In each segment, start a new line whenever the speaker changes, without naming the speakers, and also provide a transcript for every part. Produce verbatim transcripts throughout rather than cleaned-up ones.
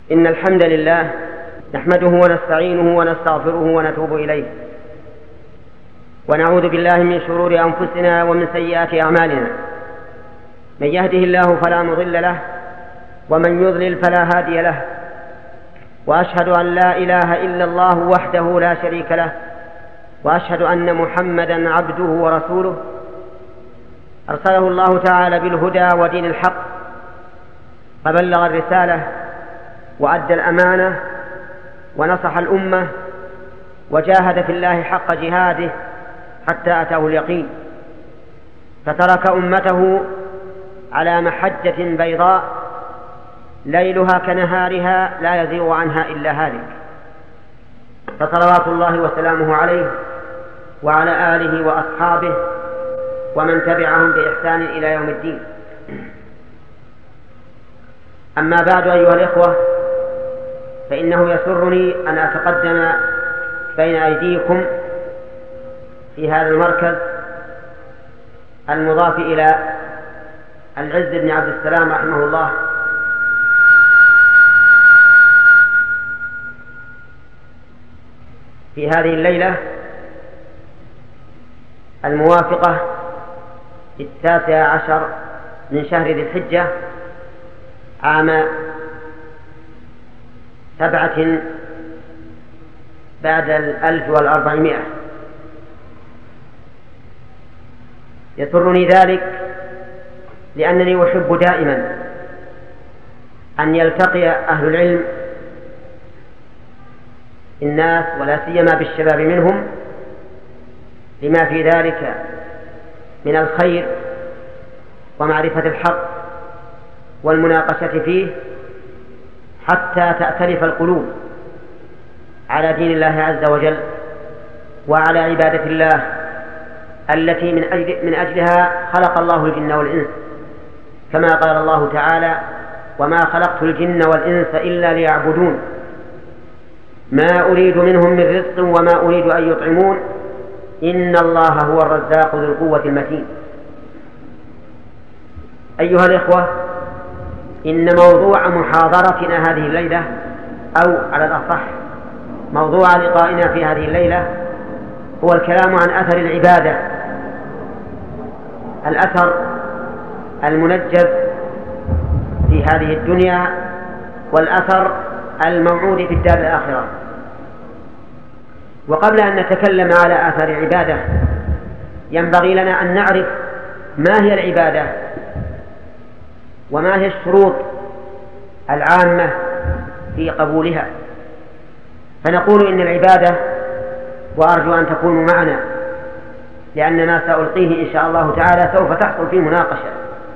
إن الحمد لله نحمده ونستعينه ونستغفره ونتوب إليه، ونعوذ بالله من شرور أنفسنا ومن سيئات أعمالنا. من يهده الله فلا مضل له، ومن يضلل فلا هادي له، وأشهد أن لا إله إلا الله وحده لا شريك له، وأشهد أن محمدا عبده ورسوله أرسله الله تعالى بالهدى ودين الحق، فبلغ الرسالة وأدى الأمانة ونصح الأمة وجاهد في الله حق جهاده حتى أتاه اليقين، فترك أمته على محجة بيضاء ليلها كنهارها لا يزيغ عنها إلا هالك، فصلوات الله وسلامه عليه وعلى آله وأصحابه ومن تبعهم بإحسان إلى يوم الدين. أما بعد أيها الإخوة، فإنه يسرني أن أتقدم بين أيديكم في هذا المركز المضاف إلى العز بن عبد السلام رحمه الله، في هذه الليلة الموافقة التاسع عشر من شهر ذي الحجة عام سبعة بعد الألف والأربعمائة. يسرني ذلك لأنني أحب دائما أن يلتقي أهل العلم الناس ولا سيما بالشباب منهم لما في ذلك من الخير ومعرفة الحق والمناقشة فيه، حتى تأتلف القلوب على دين الله عز وجل وعلى عبادة الله التي من أجل من أجلها خلق الله الجن والإنس، كما قال الله تعالى: وما خلقت الجن والإنس إلا ليعبدون ما أريد منهم من رزق وما أريد أن يطعمون إن الله هو الرزاق ذو القوة المتين. أيها الإخوة، إن موضوع محاضرتنا هذه الليلة، أو على الأصح موضوع لقائنا في هذه الليلة، هو الكلام عن أثر العبادة، الأثر المنجز في هذه الدنيا والأثر الموعود في الدار الآخرة. وقبل أن نتكلم على أثر العبادة ينبغي لنا أن نعرف ما هي العبادة وما هي الشروط العامة في قبولها. فنقول إن العبادة، وأرجو أن تكونوا معنا لأن ما سألقيه إن شاء الله تعالى سوف تحصل فيه مناقشة،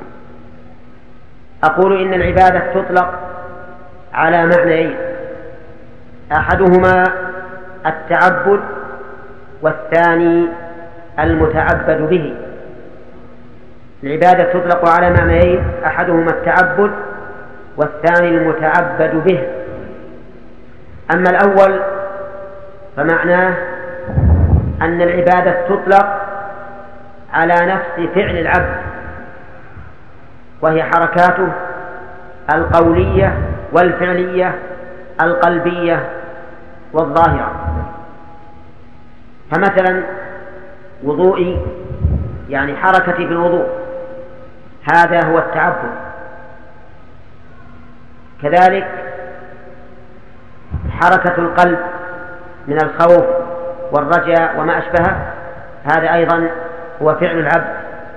أقول إن العبادة تطلق على معنيين: أحدهما التعبد، والثاني المتعبد به. العبادة تطلق على معنيين: أحدهما التعبد والثاني المتعبد به. أما الأول فمعناه أن العبادة تطلق على نفس فعل العبد، وهي حركاته القولية والفعلية القلبية والظاهرة. فمثلا وضوئي يعني حركتي في الوضوء، هذا هو التعبد. كذلك حركة القلب من الخوف والرجاء وما أشبهه، هذا أيضا هو فعل العبد.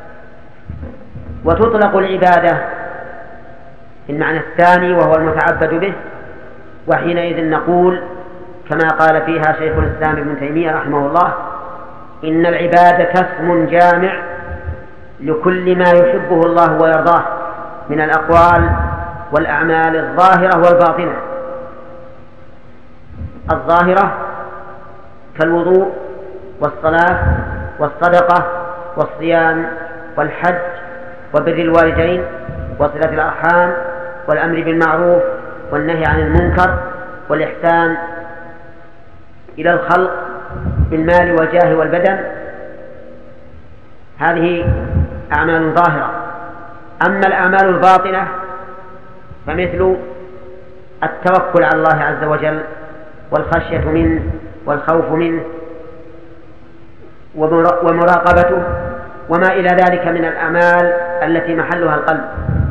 وتطلق العبادة في المعنى الثاني وهو المتعبد به، وحينئذ نقول كما قال فيها شيخ الإسلام ابن تيمية رحمه الله: إن العبادة اسم جامع لكل ما يحبه الله ويرضاه من الأقوال والأعمال الظاهرة والباطنة. الظاهرة كالوضوء والصلاة والصدقة والصيام والحج وبر الوالدين وصلة الأرحام والأمر بالمعروف والنهي عن المنكر والإحسان إلى الخلق بالمال والجاه والبدن، هذه أعمال ظاهرة. أما الأعمال الباطنة فمثل التوكل على الله عز وجل والخشية منه والخوف منه ومراقبته وما إلى ذلك من الأعمال التي محلها القلب.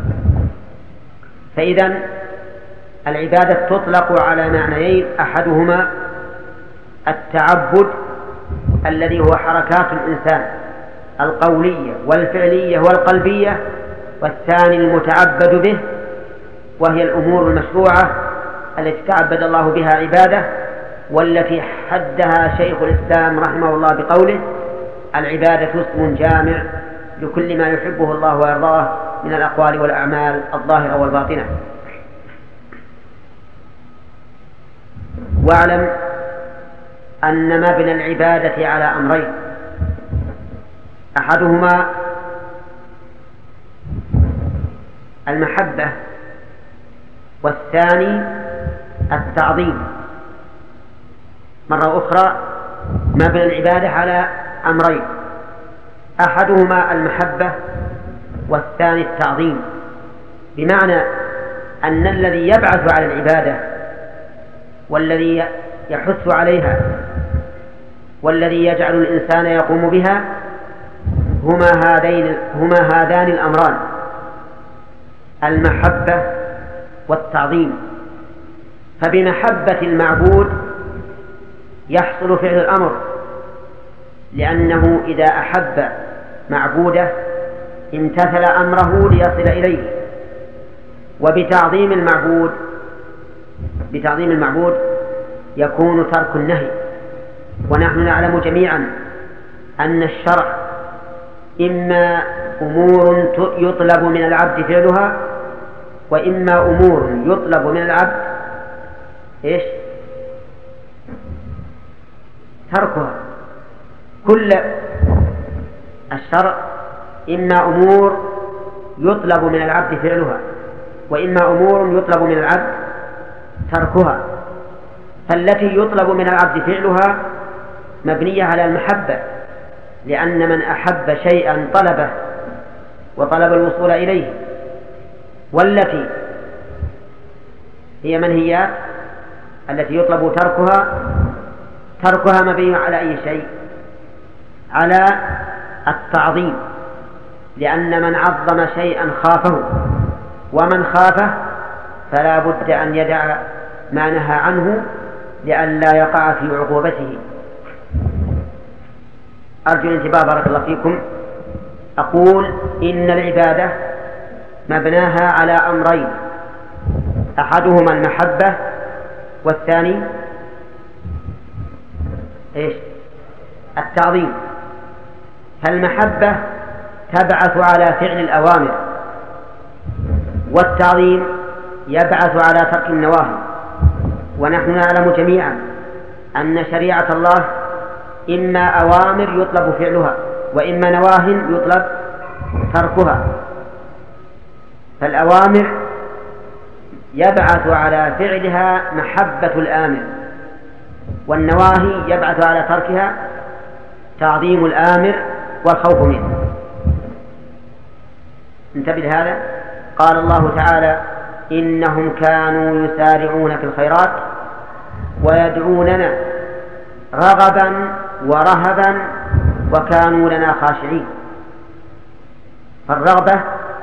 فإذا العبادة تطلق على معنيين: أحدهما التعبد الذي هو حركات الإنسان القولية والفعلية والقلبية، والثاني المتعبد به وهي الأمور المشروعة التي تعبد الله بها عباده، والتي حدها شيخ الإسلام رحمه الله بقوله: العبادة اسم جامع لكل ما يحبه الله ويرضاه من الأقوال والأعمال الظاهرة والباطنة. واعلم أن مبنى العبادة على أمرين: أحدهما المحبة، والثاني التعظيم. مرة أخرى، مبنى العبادة على أمرين: أحدهما المحبة والثاني التعظيم، بمعنى أن الذي يبعث على العبادة والذي يحث عليها والذي يجعل الإنسان يقوم بها هما هذين هما هذان الأمران: المحبة والتعظيم. فبمحبة المعبود يحصل فعل الأمر، لأنه إذا أحب معبوده امتثل أمره ليصل إليه. وبتعظيم المعبود بتعظيم المعبود يكون ترك النهي. ونحن نعلم جميعا أن الشرع إما أمور يطلب من العبد فعلها، وإما أمور يطلب من العبد إيش؟ تركها. كل الشرع إما أمور يطلب من العبد فعلها، وإما أمور يطلب من العبد تركها. فالتي يطلب من العبد فعلها مبنية على المحبة، لأن من أحب شيئا طلبه وطلب الوصول إليه. والتي هي منهيات التي يطلب تركها تركها مبني على أي شيء؟ على التعظيم، لأن من عظم شيئا خافه، ومن خافه فلا بد أن يدع ما نهى عنه لئلا يقع في عقوبته. أرجو الانتباه بارك الله فيكم. أقول إن العبادة مبناها على أمرين: أحدهما المحبة والثاني إيش؟ التعظيم. فالمحبة تبعث على فعل الأوامر، والتعظيم يبعث على ترك النواهي. ونحن نعلم جميعا أن شريعة الله إما أوامر يطلب فعلها، وإما نواهي يطلب تركها. فالأوامر يبعث على فعلها محبة الآمر، والنواهي يبعث على تركها تعظيم الآمر والخوف منه. انتبه لهذا. قال الله تعالى: إنهم كانوا يسارعون في الخيرات ويدعوننا رغبا ورهبا وكانوا لنا خاشعين. فالرغبة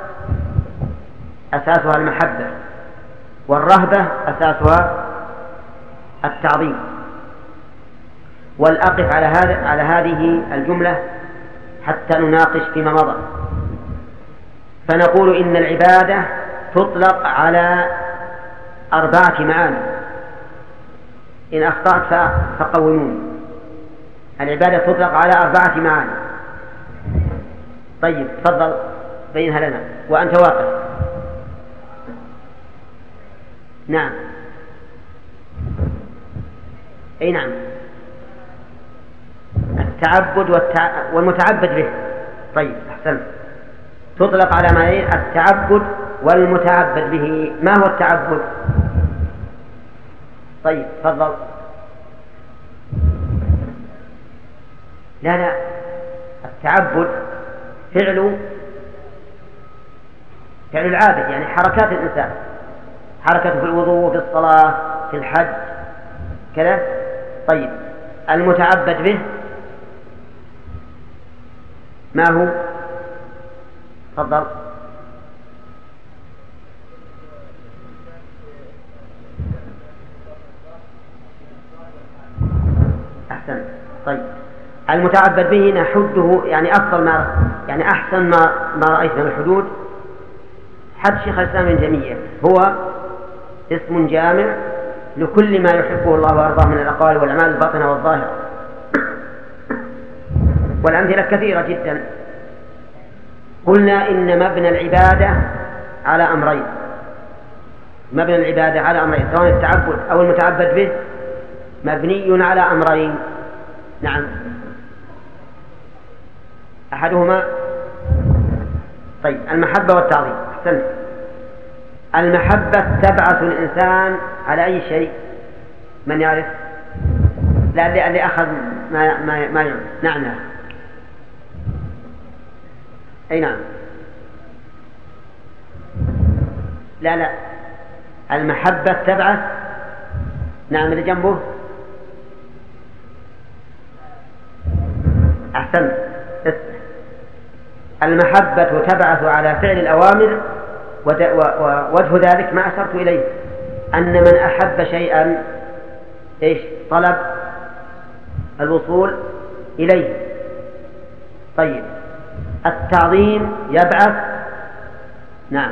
أساسها المحبة، والرهبة أساسها التعظيم. والأقف على هذا على هذه الجملة حتى نناقش فيما مضى. فنقول إن العبادة تطلق على أربعة معاني. إن أخطأت فقوموني. العبادة تطلق على أربعة معاني. طيب تفضل بينها لنا وأنت واقف. نعم. أي نعم. التعبد والتع... والمتعبد به. طيب أحسنت. تطلق على معنيين: التعبد والمتعبد به. ما هو التعبد؟ طيب تفضل. لا لا التعبد فعل فعل العابد، يعني حركات الإنسان. حركته في الوضوء، في الصلاة، في الحج كذا. طيب المتعبد به ما هو؟ تفضل. أحسن. طيب المتعبد به نحده، يعني أفضل ما يعني أحسن ما ما رأيت من الحدود حد شيخ الإسلام ابن تيمية، هو اسم جامع لكل ما يحبه الله ويرضاه من الأقوال والأعمال الباطنة والظاهرة، والأمثلة كثيرة جدا. قلنا إن مبنى العبادة على أمرين، مبنى العبادة على أمرين، سواء التعبد أو المتعبد به مبني على أمرين. نعم، أحدهما طيب المحبة والتعظيم. أحسن. المحبة تبعث الإنسان على أي شيء؟ من يعرف؟ لا اللي, اللي أخذ ما ما ما يعرف. نعم. أي نعم. لا لا المحبة تبعث. نعم اللي جنبه. أحسن. المحبة تبعث على فعل الأوامر، ووجه ذلك ما أشرت إليه، أن من أحب شيئا إيش؟ طلب الوصول إليه. طيب التعظيم يبعث نعم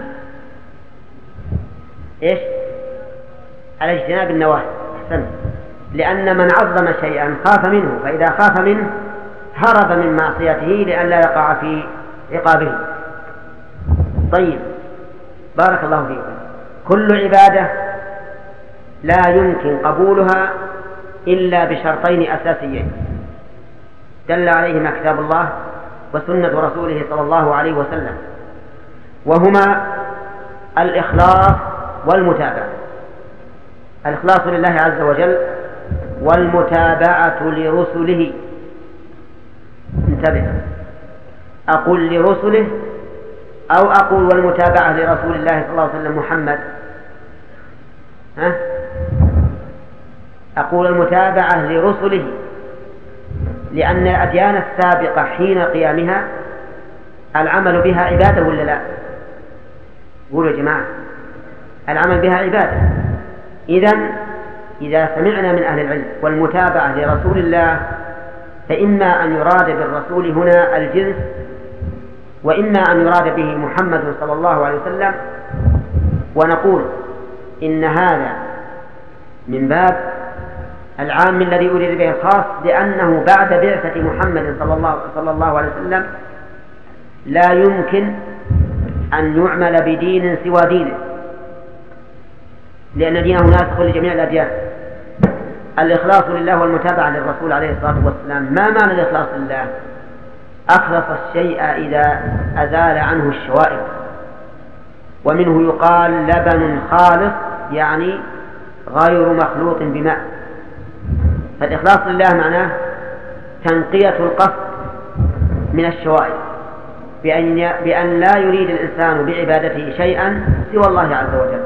إيش؟ على اجتناب النواهي. أحسن. لأن من عظم شيئا خاف منه، فإذا خاف منه هرب من معصيته لئلا يقع في عقابه. طيب بارك الله فيكم. كل عبادة لا يمكن قبولها إلا بشرطين أساسيين دل عليهما كتاب الله وسنة رسوله صلى الله عليه وسلم، وهما الإخلاص والمتابعة. الإخلاص لله عز وجل والمتابعة لرسله. انتبه، أقول لرسله أو أقول والمتابعة لرسول الله صلى الله عليه وسلم محمد؟ ها؟ أقول المتابعة لرسله، لأن الأديان السابقة حين قيامها العمل بها عبادة ولا لا؟ قولوا يا جماعة، العمل بها عبادة. إذن إذا سمعنا من أهل العلم والمتابعة لرسول الله، فإما أن يراد بالرسول هنا الجنس، وإما أن يراد به محمد صلى الله عليه وسلم، ونقول إن هذا من باب العام الذي أريد به الخاص، لأنه بعد بعثة محمد صلى الله, صلى الله عليه وسلم لا يمكن أن يعمل بدين سوى دينه، لأن دينه ناسخ لجميع الأديان. الإخلاص لله والمتابعة للرسول عليه الصلاة والسلام. ما معنى الإخلاص لله؟ أخلص الشيء إذا أزال عنه الشوائب، ومنه يقال لبن خالص، يعني غير مخلوط بماء. فالإخلاص لله معناه تنقية القصد من الشوائب، بأن, بأن لا يريد الإنسان بعبادته شيئا سوى الله عز وجل،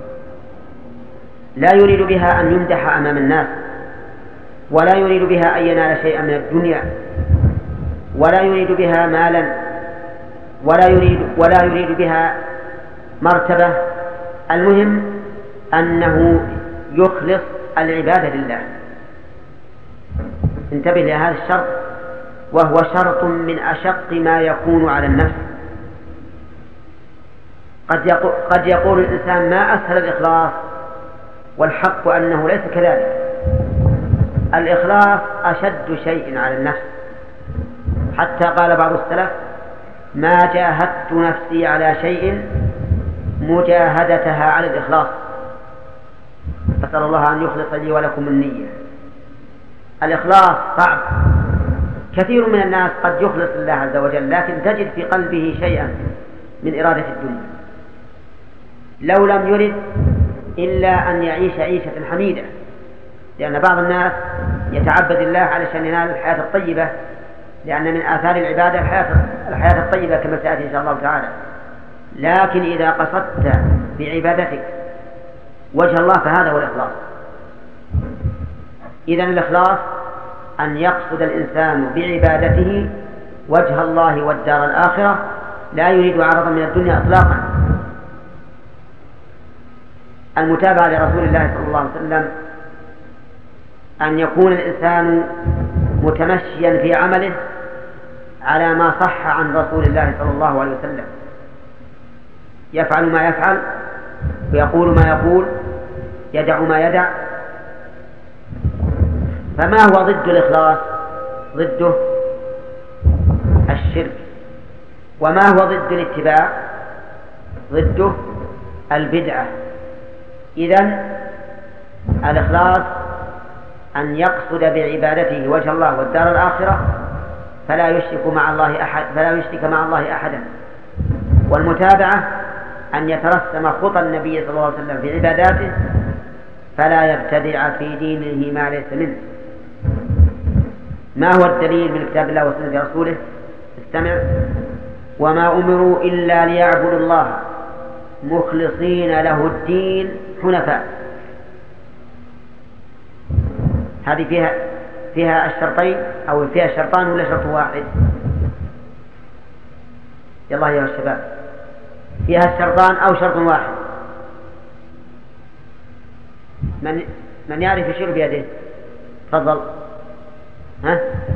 لا يريد بها أن يمدح أمام الناس، ولا يريد بها أن ينال شيئا من الدنيا، ولا يريد بها مالا، ولا يريد, ولا يريد بها مرتبة. المهم أنه يخلص العبادة لله. انتبه لهذا الشرط، وهو شرط من أشق ما يكون على النفس. قد يقول, قد يقول الإنسان ما أسهل الإخلاص، والحق أنه ليس كذلك. الإخلاص أشد شيء على النفس، حتى قال بعض السلف ما جاهدت نفسي على شيء مجاهدتها على الإخلاص. أسأل الله أن يخلص لي ولكم النية. الإخلاص صعب. كثير من الناس قد يخلص لله عز وجل، لكن تجد في قلبه شيئا من إرادة الدنيا، لو لم يرد إلا أن يعيش عيشة حميدة، لأن بعض الناس يتعبد الله علشان ينال الحياة الطيبة، لأن من آثار العبادة الحياة, الحياة الطيبة كما سيأتي إن شاء الله تعالى. لكن إذا قصدت بعبادتك وجه الله فهذا هو الإخلاص. إذن الإخلاص أن يقصد الإنسان بعبادته وجه الله والدار الآخرة، لا يريد عرضا من الدنيا إطلاقا. المتابعة لرسول الله صلى الله عليه وسلم أن يكون الإنسان متمشيا في عمله على ما صح عن رسول الله صلى الله عليه وسلم، يفعل ما يفعل ويقول ما يقول، يدع ما يدع. فما هو ضد الإخلاص؟ ضده الشرك. وما هو ضد الاتباع؟ ضده البدعة. إذن الإخلاص أن يقصد بعبادته وجه الله والدار الآخرة، فلا يشرك مع الله أحد فلا يشرك مع الله أحدا. والمتابعة أن يترسم خطى النبي صلى الله عليه وسلم في عباداته، فلا يبتدع في دينه ما ليس منه. ما هو الدليل من كتاب الله وسنة رسوله؟ استمع: وما أمروا إلا ليعبدوا الله مخلصين له الدين حنفاء. هذه فيها فيها الشرطين أو فيها الشرطان ولا شرط واحد؟ يلا يا الشباب، فيها الشرطان أو شرط واحد؟ من من يعرف يشير بيده؟ تفضل. ها؟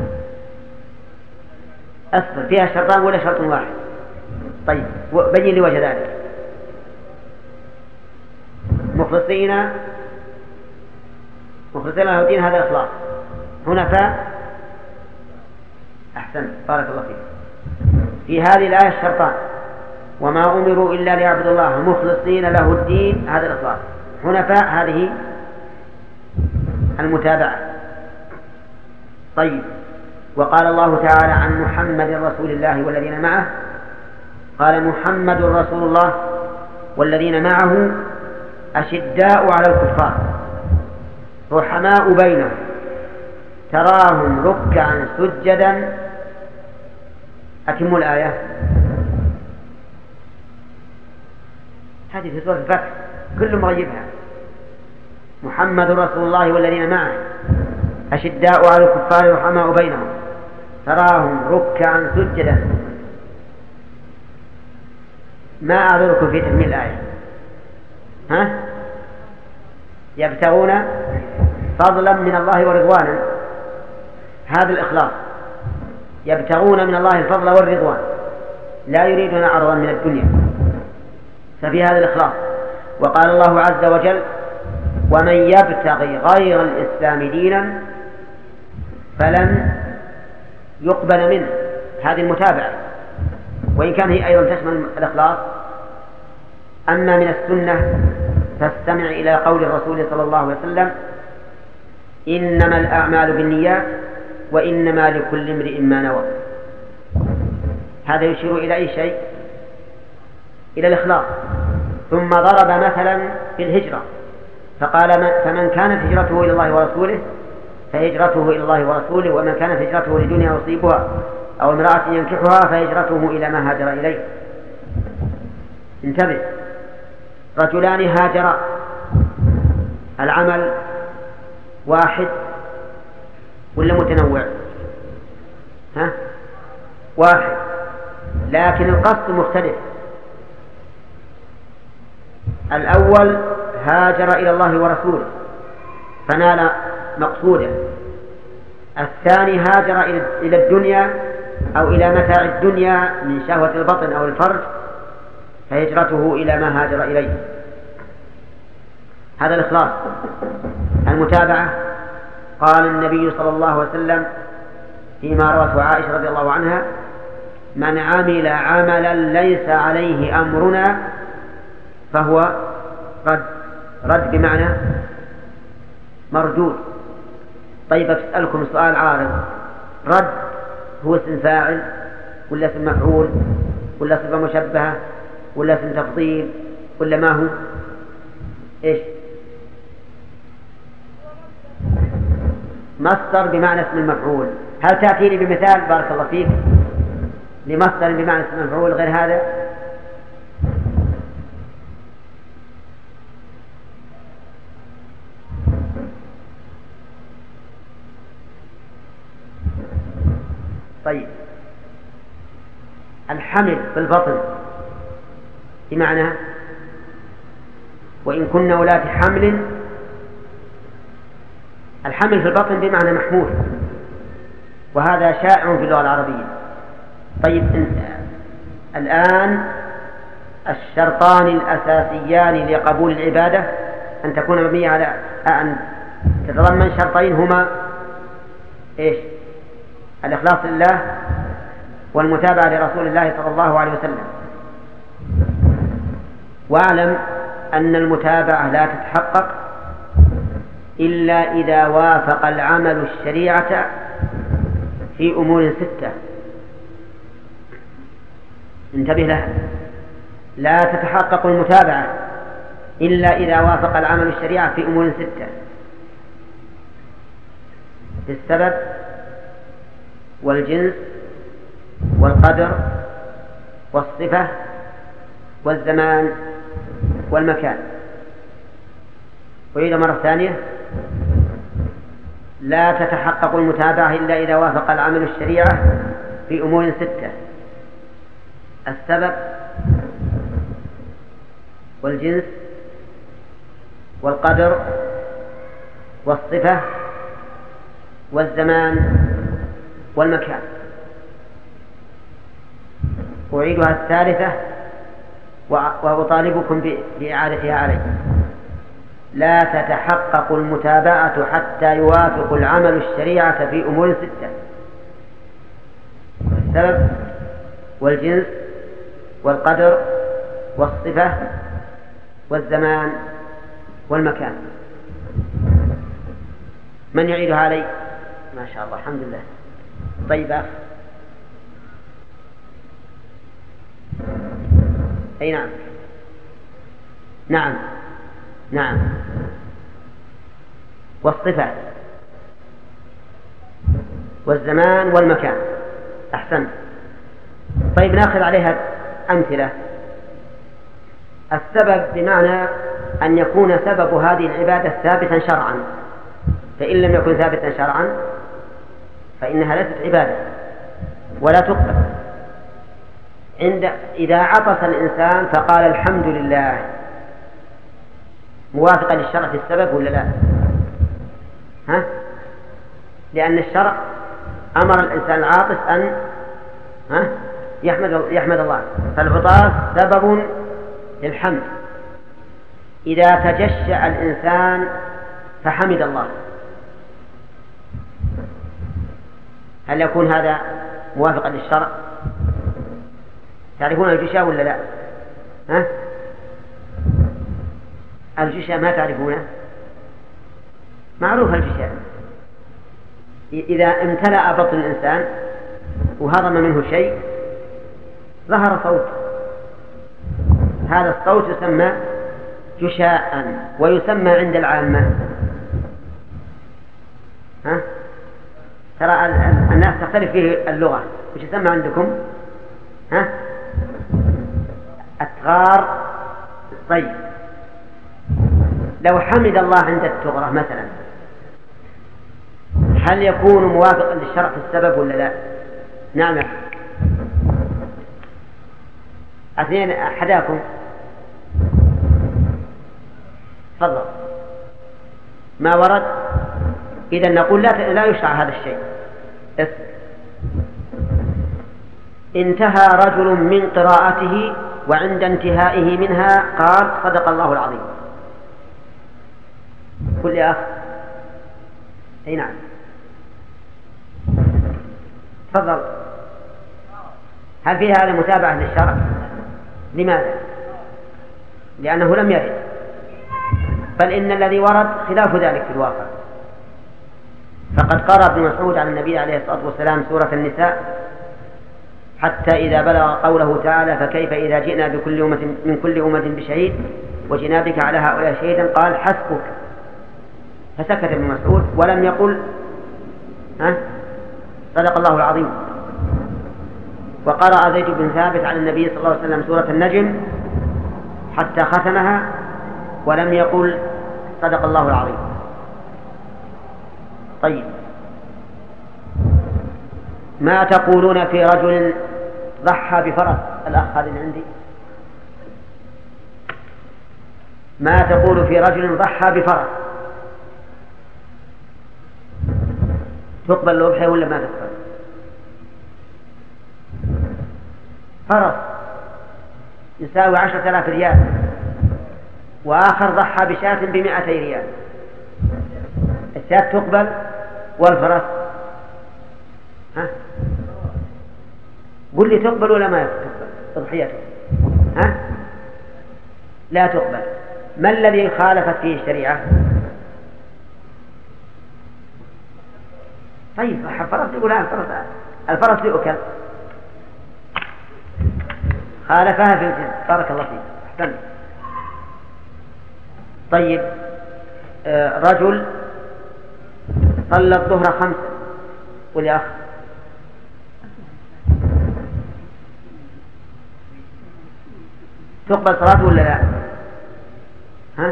أصبر، فيها الشرطان ولا شرط واحد؟ طيب بين لي وجه ذلك. مخلصين مخلصين له الدين، هذا الإخلاص. حنفاء، أحسن، بارك الله فيك. في هذه الآية الشرطان: وما أمروا إلا ليعبدوا الله مخلصين له الدين، هذا الإخلاص. حنفاء، هذه المتابعة. طيب، وقال الله تعالى عن محمد رسول الله والذين معه، قال: محمد رسول الله والذين معه أشداء على الكفار رحماء بينهم تراهم ركعا سجدا. أتم الآية. هذه في سورة الفتح، كل مغيبها. محمد رسول الله والذين معه أشداء على الكفار رحماء بينهم تراهم ركعا سجدا. ما أعذركم في تكميل الآية؟ ها؟ يبتغون فضلا من الله ورضوانا، هذا الإخلاص. يبتغون من الله الفضل والرضوان، لا يريدون عرضا من الدنيا، ففي هذا الإخلاص. وقال الله عز وجل: ومن يبتغي غير الإسلام دينا فلن يقبل منه. هذه المتابعة، وإن كان هي أيضا تشمل الإخلاص. أما من السنة فاستمع إلى قول الرسول صلى الله عليه وسلم: إنما الأعمال بالنيات وإنما لكل امرئ ما نوى. هذا يشير إلى أي شيء؟ إلى الإخلاص. ثم ضرب مثلا بالهجرة فقال: فمن كانت هجرته إلى الله ورسوله فهجرته إلى الله ورسوله، ومن كانت هجرته لدنيا يصيبها أو امرأة ينكحها فهجرته إلى ما هاجر إليه. انتبه، رجلان هاجرا، العمل واحد ولا متنوع؟ ها؟ واحد، لكن القصد مختلف. الأول هاجر إلى الله ورسوله فنال مقصوده، الثاني هاجر إلى الدنيا أو إلى متاع الدنيا من شهوة البطن أو الفرج فهجرته إلى ما هاجر إليه. هذا الإخلاص. المتابعة، قال النبي صلى الله عليه وسلم فيما روته عائشة رضي الله عنها: من عمل عملا ليس عليه أمرنا فهو رد. رد بمعنى مردود. طيب أسألكم سؤال عارض: رد هو اسم فاعل ولا اسم مفعول ولا صفة مشبهة ولا اسم تفضيل ولا ما هو؟ إيش؟ مصدر بمعنى اسم المفعول. هل تأتيني بمثال بارك الله فيك لمصدر بمعنى اسم المفعول غير هذا؟ طيب الحمل في البطن بمعنى وإن كن أولاد حمل، الحمل في البطن بمعنى محمول، وهذا شائع في اللغة العربية. طيب الآن الشرطان الأساسيان لقبول العبادة أن تكون مبنية على أن تتضمن شرطين هما إيش؟ الإخلاص لله والمتابعة لرسول الله صلى الله عليه وسلم. واعلم أن المتابعة لا تتحقق إلا إذا وافق العمل الشريعة في أمور ستة. انتبه لها، لا تتحقق المتابعة إلا إذا وافق العمل الشريعة في أمور ستة: في السبب والجنس والقدر والصفة والزمان والمكان. وإذا مرة ثانية: لا تتحقق المتابعة إلا إذا وافق العمل الشريعة في أمور ستة: السبب والجنس والقدر والصفة والزمان والمكان. أعيدها الثالثة وأطالبكم بإعادتها علي: لا تتحقق المتابعة حتى يوافق العمل الشريعة في أمور ستة: السبب والجنس والقدر والصفة والزمان والمكان. من يعيدها علي؟ ما شاء الله، الحمد لله. طيب أخ. أي نعم نعم نعم والصفة والزمان والمكان. أحسن. طيب نأخذ عليها أمثلة. السبب بمعنى أن يكون سبب هذه العبادة ثابتا شرعا، فإن لم يكن ثابتا شرعا فإنها ليست عبادة ولا تقبل. عند إذا عطس الإنسان فقال الحمد لله، موافقا للشرع في السبب ولا لا؟ ها؟ لأن الشرع أمر الإنسان العاطس أن ها؟ يحمد يحمد الله، فالعطاس سبب للحمد. إذا تجشع الإنسان فحمد الله، هل يكون هذا موافقا للشرع؟ تعرفون الجشاء ولا لا؟ ها؟ الجشاء ما تعرفونه؟ معروف الجشاء، إذا امتلأ بطن الإنسان وهضم منه شيء ظهر صوت، هذا الصوت يسمى جشاء، ويسمى عند العامة ها؟ ترى الناس تختلف فيه اللغة، وش يسمى عندكم؟ ها؟ أتغار. طيب لو حمد الله عند التغرة مثلا، هل يكون موافقا للشرع في السبب ولا لا؟ نعم. اثنين أحداكم تفضل. ما ورد إذا نقول لا لا يشرع هذا الشيء. انتهى رجل من قراءته وعند انتهائه منها قال صدق الله العظيم. قل يا أخ. أي نعم تفضل. هل فيها هذا متابعة للشرع؟ لماذا؟ لأنه لم يرد، بل إن الذي ورد خلاف ذلك في الواقع. فقد قرأ ابن مسعود عن النبي عليه الصلاة والسلام سورة النساء حتى إذا بلغ قوله تعالى فكيف إذا جئنا بكل أمة من كل أمة بشهيد وجئنا بك على هؤلاء شهيدا قال حسبك، فسكت ابن مسعود ولم يقل ها صدق الله العظيم. وقرأ زيد بن ثابت عن النبي صلى الله عليه وسلم سورة النجم حتى ختمها ولم يقل صدق الله العظيم. طيب ما تقولون في رجل ضحى بفرس؟ الأخ هذا اللي عندي، ما تقول في رجل ضحى بفرس؟ تقبل الأضحية ولا ما تقبل؟ فرس يساوي عشرة آلاف ريال، وآخر ضحى بشاة بمائتي ريال، الشاة تقبل والفرس؟ ها؟ قل لي تقبل ولا ما تقبل أضحيته؟ ها؟ لا تقبل. ما الذي خالفت فيه الشريعة؟ طيب الفرس يقول الفرس الفرس يؤكل، خالفها في الجنس. بارك الله فيك، أحسنت. طيب آه رجل صلى الظهر خمسة والأخ تقبل صلاته ولا لا؟ ها؟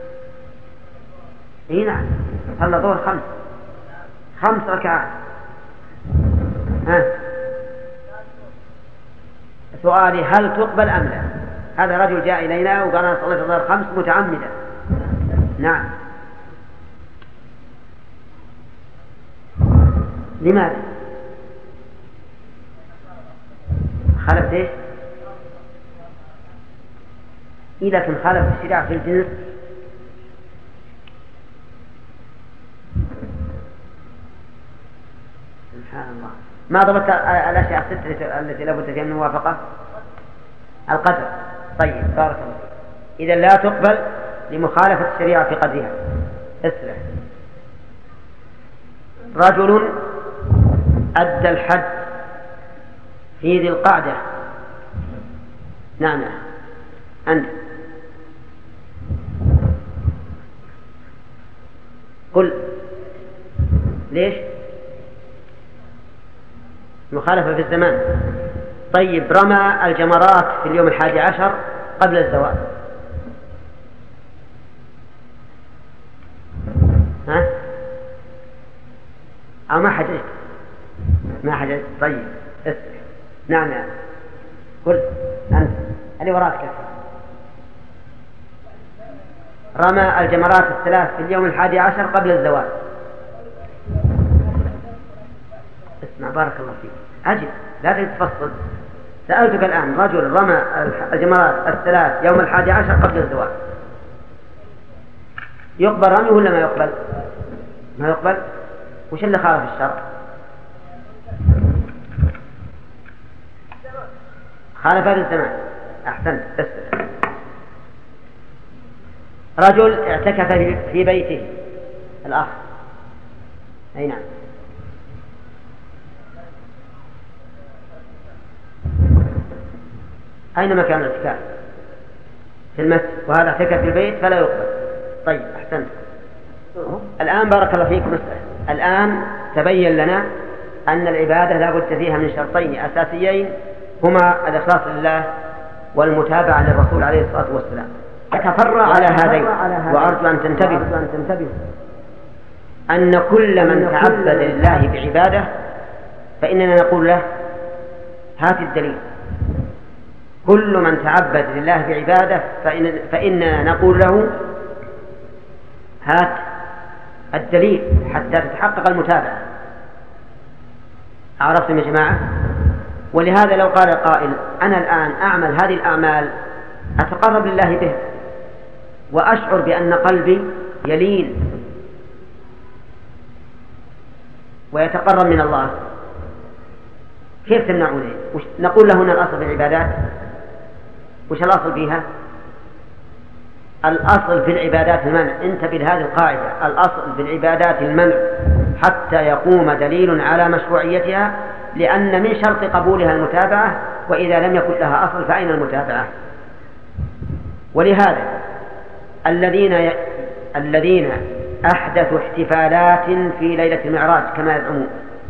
اي نعم، صلى الظهر خمس خمس ركعات. ها؟ سؤالي هل تقبل أم لا؟ هذا رجل جاء إلينا وقال أنا صليت الظهر خمس متعمدا. نعم. لماذا؟ خالفت ايش؟ إذا كان خالف الشريعة في الجنس سبحان الله. ما ضبطت الأشياء الستة التي لابد فيها من موافقة؟ القدر. طيب بارك الله. إذا لا تقبل لمخالفة الشريعة في قدرها. اسرع. رجل أدى الحج في ذي القعدة. نعم أنت قل ليش؟ مخالفة في الزمان. طيب رمى الجمرات في اليوم الحادي عشر قبل الزوال، ها؟ أو ما حججت؟ ما حججت. طيب اسمع. نعم نعم قل أنت اللي وراك كيف. رمى الجمرات الثلاث في اليوم الحادي عشر قبل الزوال. اسمع بارك الله فيك، أجل لا تتفصل. سألتك الآن رجل رمى الجمرات الثلاث يوم الحادي عشر قبل الزوال، يقبل رميه ولا ما يقبل؟ ما يقبل. وش اللي خالف الشرع؟ خالف هذا الزمان. أحسنت. اسمع. رجل اعتكف في بيته. الأخ أي نعم. أين مكان الاعتكاف؟ في المسجد، وهذا اعتكف في البيت فلا يقبل. طيب أحسنت. الآن بارك الله فيكم اسمع. الآن تبين لنا أن العبادة لا بد فيها من شرطين أساسيين، هما الإخلاص لله والمتابعة للرسول عليه الصلاة والسلام. أتفرع على هذين وأرجو أن تنتبهوا أن كل من تعبد لله بعبادة فإننا نقول له هات الدليل. كل من تعبد لله بعبادة فإن فإننا نقول له هات الدليل حتى تتحقق المتابعة. عرفتم يا جماعة؟ ولهذا لو قال قائل أنا الآن أعمل هذه الأعمال أتقرب لله به وأشعر بأن قلبي يلين ويتقرب من الله، كيف تمنعوني؟ نقول له هنا الأصل في العبادات. وش الأصل فيها؟ الأصل في العبادات المنع. انتبه لهذه القاعدة، الأصل في العبادات المنع حتى يقوم دليل على مشروعيتها، لأن من شرط قبولها المتابعة، وإذا لم يكن لها أصل فأين المتابعة؟ ولهذا الذين ي... الذين أحدثوا احتفالات في ليلة المعراج كما يزعمون،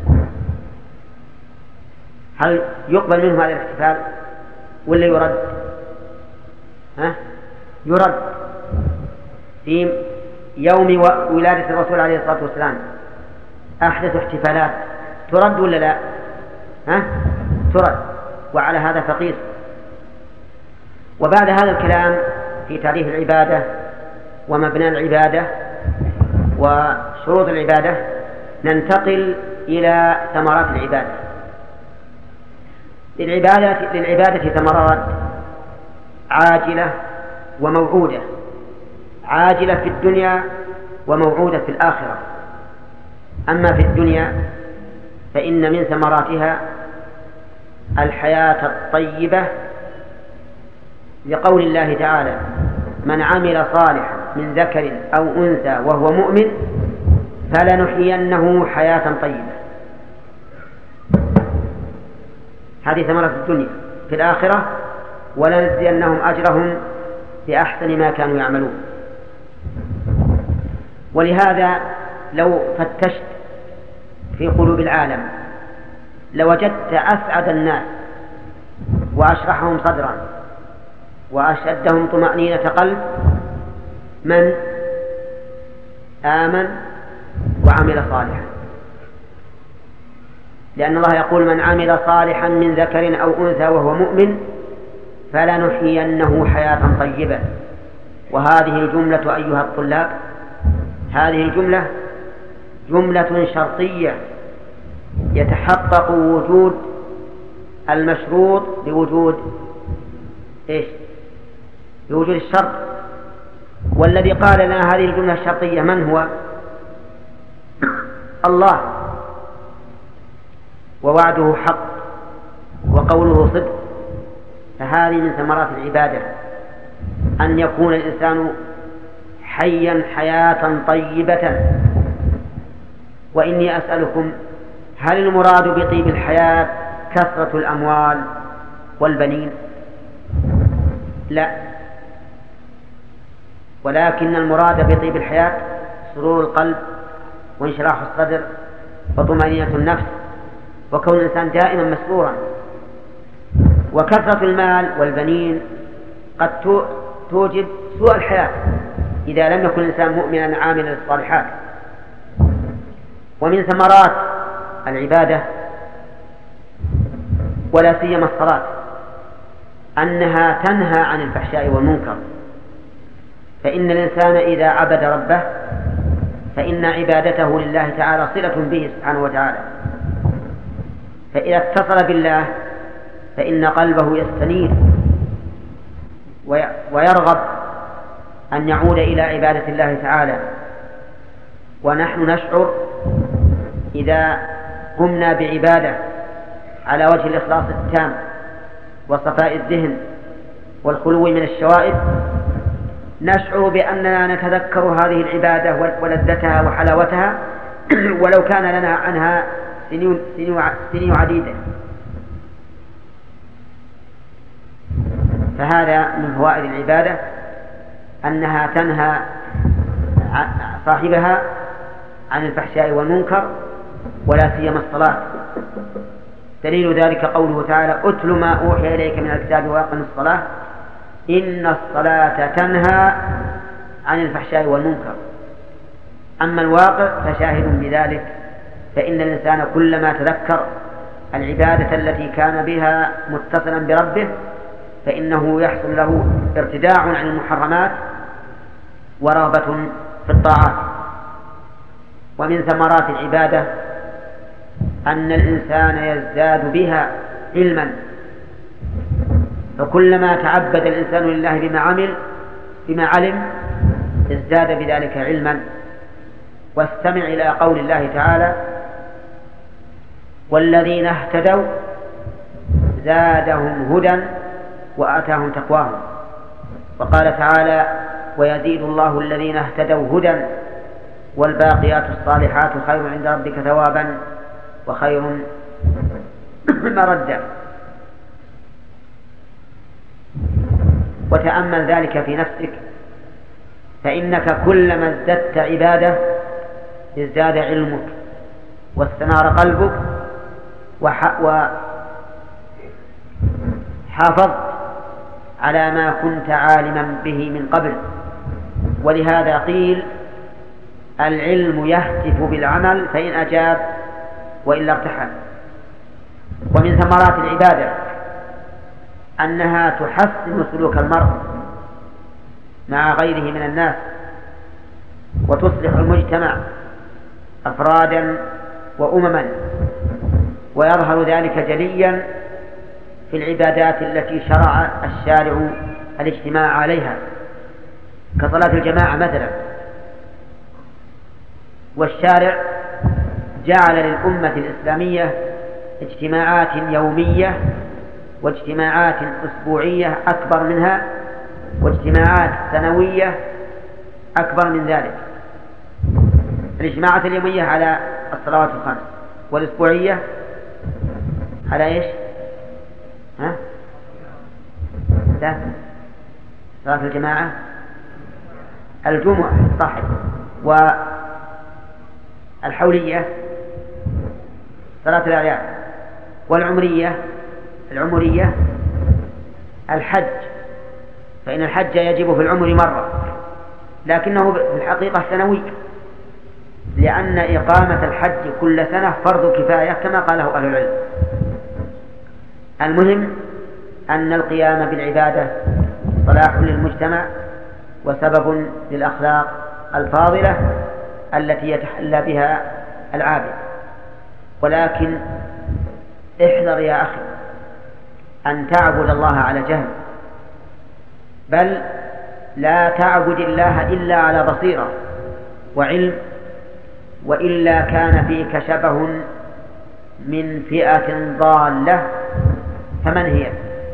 هل يقبل منهم هذا الاحتفال ولا يرد؟ ها؟ يرد. في يوم ولادة الرسول عليه الصلاة والسلام أحدث احتفالات، ترد ولا لا؟ ها ترد، وعلى هذا فقير. وبعد هذا الكلام في تعريف العبادة ومبنى العبادة وشروط العبادة ننتقل إلى ثمرات العبادة. للعبادة, للعبادة ثمرات عاجلة وموعودة، عاجلة في الدنيا وموعودة في الآخرة. أما في الدنيا فإن من ثمراتها الحياة الطيبة، لقول الله تعالى: من عمل صالحا من ذكر أو أنثى وهو مؤمن فلنحيينه حياة طيبة. هذه ثمرة الدنيا. في الآخرة: ولنجزينهم أجرهم بأحسن ما كانوا يعملون. ولهذا لو فتشت في قلوب العالم لوجدت أسعد الناس وأشرحهم صدرا وأشدهم طمأنينة قلب من آمن وعمل صالحا، لأن الله يقول: من عمل صالحا من ذكر أو أنثى وهو مؤمن فلنحيينه حياة طيبة. وهذه الجملة أيها الطلاب، هذه الجملة جملة شرطية يتحقق وجود المشروط بوجود إيش؟ بوجود الشرط. والذي قال لنا هذه الجملة الشرطية من هو؟ الله، ووعده حق وقوله صدق. فهذه من ثمرات العبادة أن يكون الإنسان حيا حياة طيبة. وإني أسألكم: هل المراد بطيب الحياة كثرة الأموال والبنين؟ لا، ولكن المراد بطيب الحياة سرور القلب وانشراح الصدر وطمأنينة النفس وكون الإنسان دائما مسرورا. وكثرة المال والبنين قد توجد سوء الحياة إذا لم يكن الإنسان مؤمنا عاملا للصالحات. ومن ثمرات العبادة ولا سيما الصلاة أنها تنهى عن الفحشاء والمنكر. فإن الإنسان إذا عبد ربه فإن عبادته لله تعالى صلة به سبحانه وتعالى. فإذا اتصل بالله فإن قلبه يستنير ويرغب أن يعود إلى عبادة الله تعالى. ونحن نشعر إذا قمنا بعبادة على وجه الإخلاص التام وصفاء الذهن والخلو من الشوائب، نشعر بأننا نتذكر هذه العبادة ولذتها وحلاوتها ولو كان لنا عنها سنين, سنين عديدة. فهذا من فوائد العبادة أنها تنهى صاحبها عن الفحشاء والمنكر ولا سيما الصلاة. دليل ذلك قوله تعالى: أتل ما أوحي إليك من الكتاب وأقم الصلاة إن الصلاة تنهى عن الفحشاء والمنكر. أما الواقع فشاهد بذلك، فإن الإنسان كلما تذكر العبادة التي كان بها متصلا بربه فإنه يحصل له ارتداع عن المحرمات ورغبة في الطاعات. ومن ثمرات العبادة أن الإنسان يزداد بها علما، فكلما تعبد الإنسان لله بما عمل بما علم ازداد بذلك علما. واستمع إلى قول الله تعالى: والذين اهتدوا زادهم هدى وآتاهم تقواهم. وقال تعالى: ويزيد الله الذين اهتدوا هدى والباقيات الصالحات خير عند ربك ثوابا وخير مردا. وتأمل ذلك في نفسك، فإنك كلما ازددت عبادة ازداد علمك واستنار قلبك وحافظت على ما كنت عالما به من قبل. ولهذا قيل: العلم يهتف بالعمل فإن أجاب وإلا ارتحل. ومن ثمرات العبادة أنها تحسن سلوك المرء مع غيره من الناس وتصلح المجتمع أفرادا وأمما، ويظهر ذلك جليا في العبادات التي شرع الشارع الاجتماع عليها كصلاة الجماعة مثلا. والشارع جعل للأمة الإسلامية اجتماعات يومية واجتماعات أسبوعية أكبر منها واجتماعات سنوية أكبر من ذلك. الاجتماعات اليومية على الصلوات الخمس، والأسبوعية على إيش؟ ها؟ لا، صلاة الجماعة الجمعة صح، والحولية صلاة الأعياد، والعمرية العمرية الحج، فإن الحج يجب في العمر مرة لكنه في الحقيقة سنوي، لأن إقامة الحج كل سنة فرض كفاية كما قاله أهل العلم. المهم أن القيام بالعبادة صلاح للمجتمع وسبب للأخلاق الفاضلة التي يتحلى بها العابد. ولكن احذر يا أخي أن تعبد الله على جهل، بل لا تعبد الله إلا على بصيرة وعلم، وإلا كان فيك شبه من فئة ضالة. فمن هي؟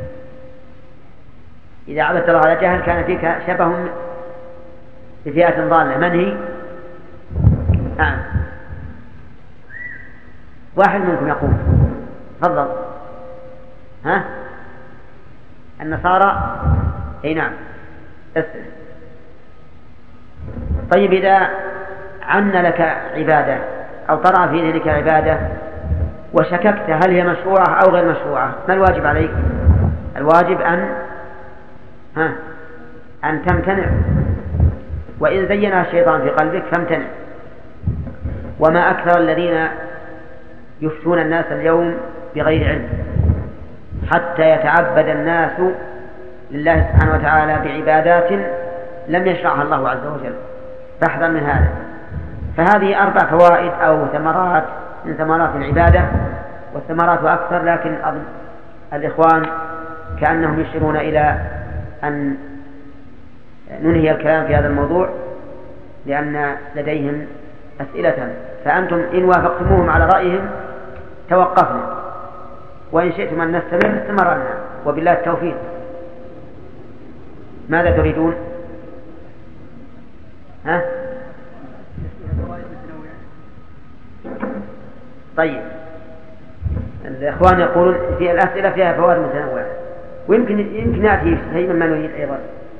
إذا عبدت الله على جهل كان فيك شبه بفئة ضالة. من هي؟ نعم، واحد منكم يقول تفضل. ها؟ النصارى؟ اي نعم. اسأل. طيب إذا عن لك عبادة أو طرأ في ذلك عبادة وشككت هل هي مشروعة أو غير مشروعة، ما الواجب عليك؟ الواجب أن ها أن تمتنع، وإن زينها الشيطان في قلبك فامتنع. وما أكثر الذين يفتون الناس اليوم بغير علم حتى يتعبد الناس لله سبحانه وتعالى بعبادات لم يشرعها الله عز وجل، فاحذر من هذا. فهذه أربع فوائد أو ثمرات من ثمرات العبادة، والثمرات أكثر، لكن الإخوان كأنهم يشيرون إلى أن ننهي الكلام في هذا الموضوع لأن لديهم أسئلة، فأنتم إن وافقتموهم على رأيهم توقفنا، وإن شئتم أن نستمر استمرنا، وبالله التوفيق. ماذا تريدون؟ ها؟ طيب، الإخوان يقولون في الأسئلة فيها فوائد متنوعة، ويمكن يمكن نأتي شيء مما نريد أيضا.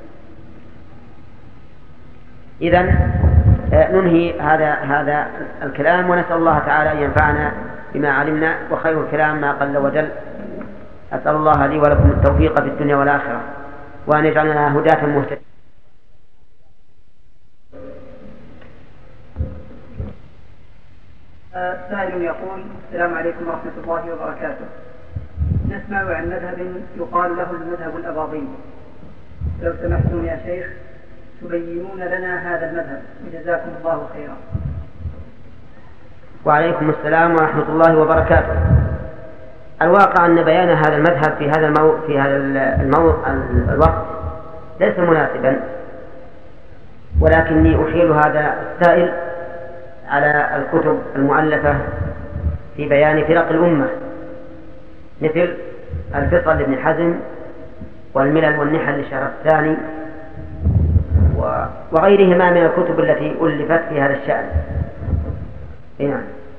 إذن ننهي هذا هذا الكلام، ونسأل الله تعالى أن ينفعنا بما علمنا، وخير الكلام ما قل ودل. أسأل الله لي ولكم التوفيق في الدنيا والآخرة، وأن يجعلنا هداة مهتدين.
سائل يقول: السلام عليكم ورحمة الله وبركاته. نسمع عن مذهب يقال له المذهب الأباضي، لو سمحتم يا شيخ تبينون لنا هذا المذهب، وجزاكم الله خيرا.
وعليكم السلام ورحمة الله وبركاته. الواقع أن بيان هذا المذهب في هذا المو... في هذا المو... الوقت ليس مناسبا، ولكني أحيل هذا السائل على الكتب المؤلفة في بيان فرق الأمة، مثل الفصل لابن حزم والملل والنحل للشهرستاني وغيرهما من الكتب التي ألفت في هذا الشأن. نعم.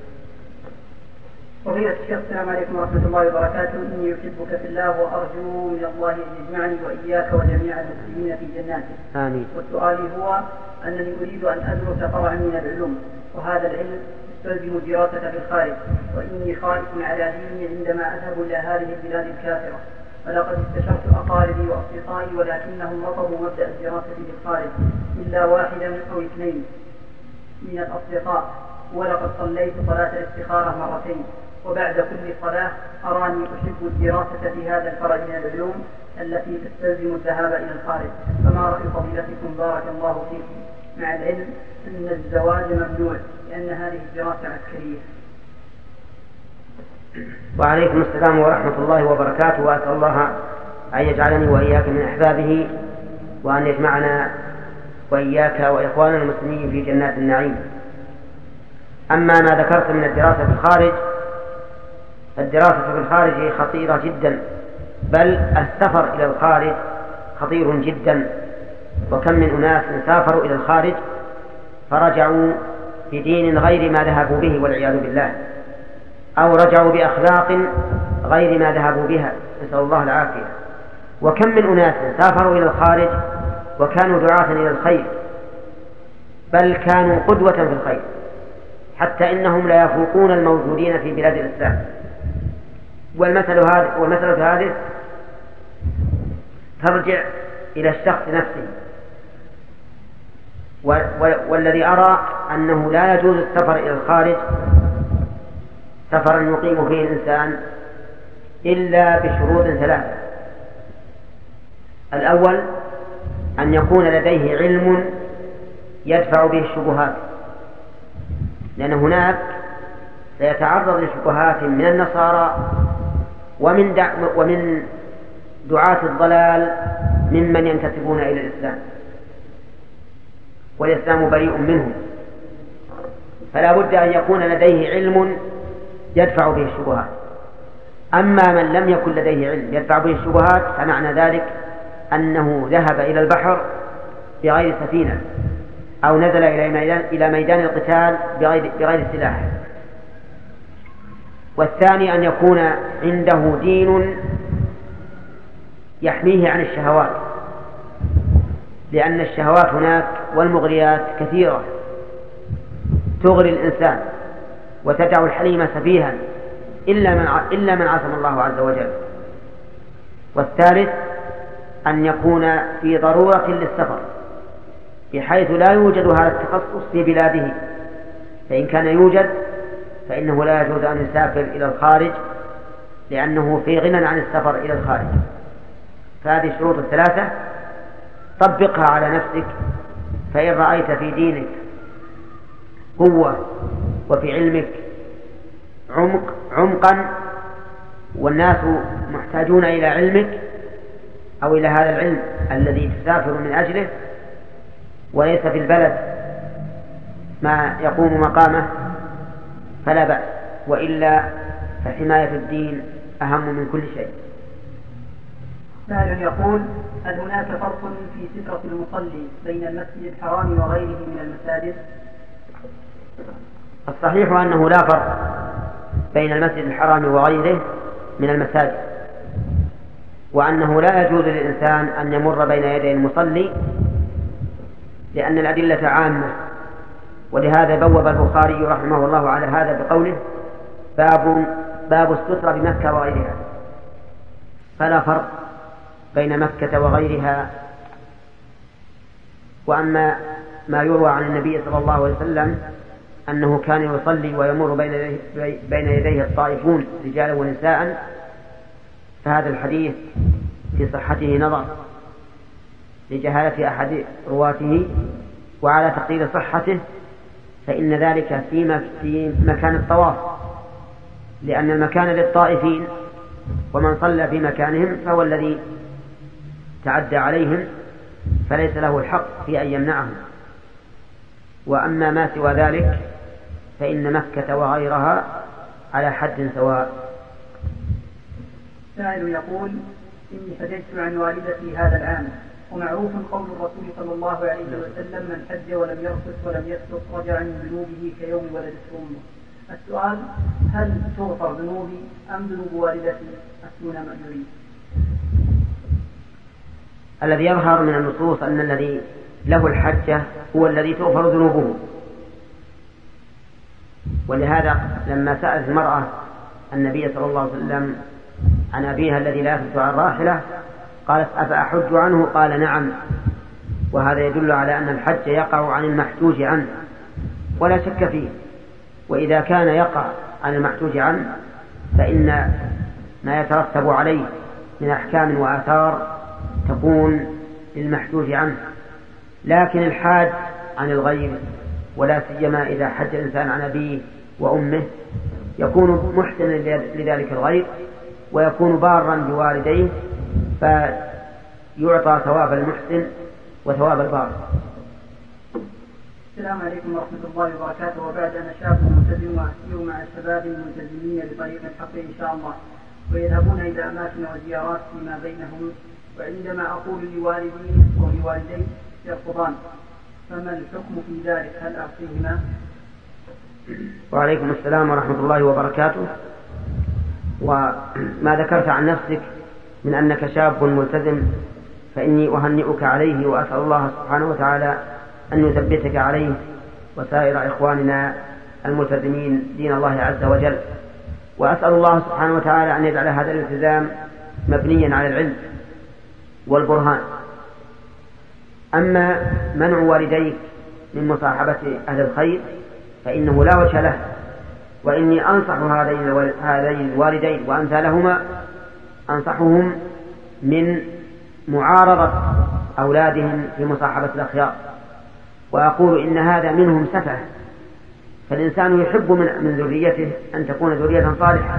فضيلة الشيخ، السلام عليكم ورحمة الله وبركاته. إني أحبك في الله وأرجو من الله أن يجمعني وإياك وجميع المسلمين في جناته.
آمين.
والسؤال هو أنني أريد أن أدرس فرعا من العلوم، وهذا العلم يستلزم دراسة في الخارج، وإني خائف على ديني عندما أذهب إلى هذه البلاد الكافرة، ولقد استشرت أقاربي وأصدقائي ولكنهم رفضوا مبدأ الدراسة في الخارج إلا واحدا أو اثنين من الأصدقاء، ولقد صليت صلاة الاستخارة مرتين وبعد كل صلاة أراني أحب الدراسة في هذا الفرع من العلوم التي تستلزم الذهاب إلى الخارج، فما رأي فضيلتكم بارك الله فيكم، مع العلم أن الزواج ممنوع لأن هذه الدراسة عسكرية.
وعليكم السلام ورحمة الله وبركاته، وأسأل الله أن يجعلني وإياك من أحبابه، وأن يجمعنا وإياك وإخواننا المسلمين في جنات النعيم. أما ما ذكرت من الدراسة في الخارج، الدراسة في الخارج خطيرة جدا، بل السفر إلى الخارج خطير جدا. وكم من أناس سافروا إلى الخارج فرجعوا بدين غير ما ذهبوا به والعياذ بالله، أو رجعوا بأخلاق غير ما ذهبوا بها، نسأل الله العافية. وكم من أناس سافروا إلى الخارج وكانوا دعاة إلى الخير، بل كانوا قدوة في الخير، حتى إنهم لا يفوقون الموجودين في بلاد الإسلام. والمثل هذا والمثل هذه ترجع إلى الشخص نفسه. والذي أرى أنه لا يجوز السفر إلى الخارج سفرا يقيم فيه الإنسان إلا بشروط ثلاثة. الأول أن يكون لديه علم يدفع به الشبهات، لأن هناك سيتعرض لشبهات من النصارى ومن دع ومن دعاة الضلال ممن ينتسبون إلى الإسلام، والإسلام بريء منهم، فلا بد أن يكون لديه علم يدفع به الشبهات. أما من لم يكن لديه علم يدفع به الشبهات فمعنى ذلك أنه ذهب إلى البحر بغير سفينة، أو نزل إلى ميدان, إلى ميدان القتال بغير, بغير سلاح. والثاني أن يكون عنده دين يحميه عن الشهوات، لأن الشهوات هناك والمغريات كثيرة تغري الإنسان وتدع الحليم سفيها إلا من إلا من عصم الله عز وجل. والثالث أن يكون في ضرورة للسفر بحيث لا يوجد هذا التخصص في بلاده، فإن كان يوجد فإنه لا يجوز أن يسافر إلى الخارج لأنه في غنى عن السفر إلى الخارج. فهذه الشروط الثلاثة طبقها على نفسك، فإن رأيت في دينك قوة وفي علمك عمق عمقا والناس محتاجون إلى علمك أو إلى هذا العلم الذي تسافر من أجله، وليس في البلد ما يقوم مقامه، فلا بأس، وإلا فحماية الدين أهم من كل شيء.
سائل يقول: هل هناك فرق في سترة المصلي بين المسجد الحرام وغيره من المساجد؟
الصحيح أنه لا فرق بين المسجد الحرام وغيره من المساجد، وأنه لا يجوز للإنسان أن يمر بين يدي المصلي، لأن الأدلة عامة. ولهذا بوب البخاري رحمه الله على هذا بقوله: باب باب السترة بمكة وغيرها. فلا فرق بين مكة وغيرها. وأما ما يروى عن النبي صلى الله عليه وسلم أنه كان يصلي ويمر بين يديه الطائفون رجالا ونساء، فهذا الحديث في صحته نظر لجهالة أحد رواته، وعلى تقدير صحته فإن ذلك في مكان الطواف، لأن المكان للطائفين، ومن صلى في مكانهم فهو الذي تعدى عليهم، فليس له الحق في أن يمنعهم. وأما ما سوى ذلك فإن مكة وغيرها على حد سواء.
سائل يقول: إني حججت عن والدتي هذا العام، ومعروف قول الرسول صلى الله عليه وسلم: من حج ولم يرفث ولم يفسق رجع من ذنوبه كيوم ولدته أمه. السؤال: هل تغفر ذنوبي أم ذنوب والدتي دون مأجورين؟
الذي يظهر من النصوص أن الذي له الحجة هو الذي تغفر ذنوبه. ولهذا لما سألت المرأة النبي صلى الله عليه وسلم عن أبيها الذي لا يثبت عن راحلة قالت: أفأحج عنه؟ قال: نعم. وهذا يدل على أن الحج يقع عن المحجوج عنه ولا شك فيه. وإذا كان يقع عن المحجوج عنه فإن ما يترتب عليه من أحكام وآثار تكون للمحجوج عنه. لكن الحاج عن الغير، ولا سيما إذا حج الإنسان عن أبيه وأمه، يكون محسنا لذلك الغير ويكون بارا بوالديه، فيعطى ثواب المحسن وثواب البار.
السلام عليكم ورحمة الله وبركاته. وبعد أنا شاب ملتزم وأسير مع الشباب الملتزمين بطريق الحق إن شاء الله، ويذهبون إلى أماكن وزيارات فيما بينهم، وعندما أقول لوالدي ولوالدي يرفضان، فما الحكم في ذلك؟ هل أعطيهما؟
وعليكم السلام ورحمة الله وبركاته. وما ذكرت عن نفسك من أنك شاب ملتزم فإني أهنئك عليه، وأسأل الله سبحانه وتعالى أن يثبتك عليه وسائر إخواننا الملتزمين دين الله عز وجل، وأسأل الله سبحانه وتعالى أن يجعل هذا الالتزام مبنيا على العلم والبرهان. أما منع والديك من مصاحبة أهل الخير فإنه لا وجه له، وإني أنصح هذين الوالدين وأمثالهما أنصحهم من معارضة أولادهم في مصاحبة الأخيار، وأقول إن هذا منهم سفه، فالإنسان يحب من ذريته أن تكون ذرية صالحة،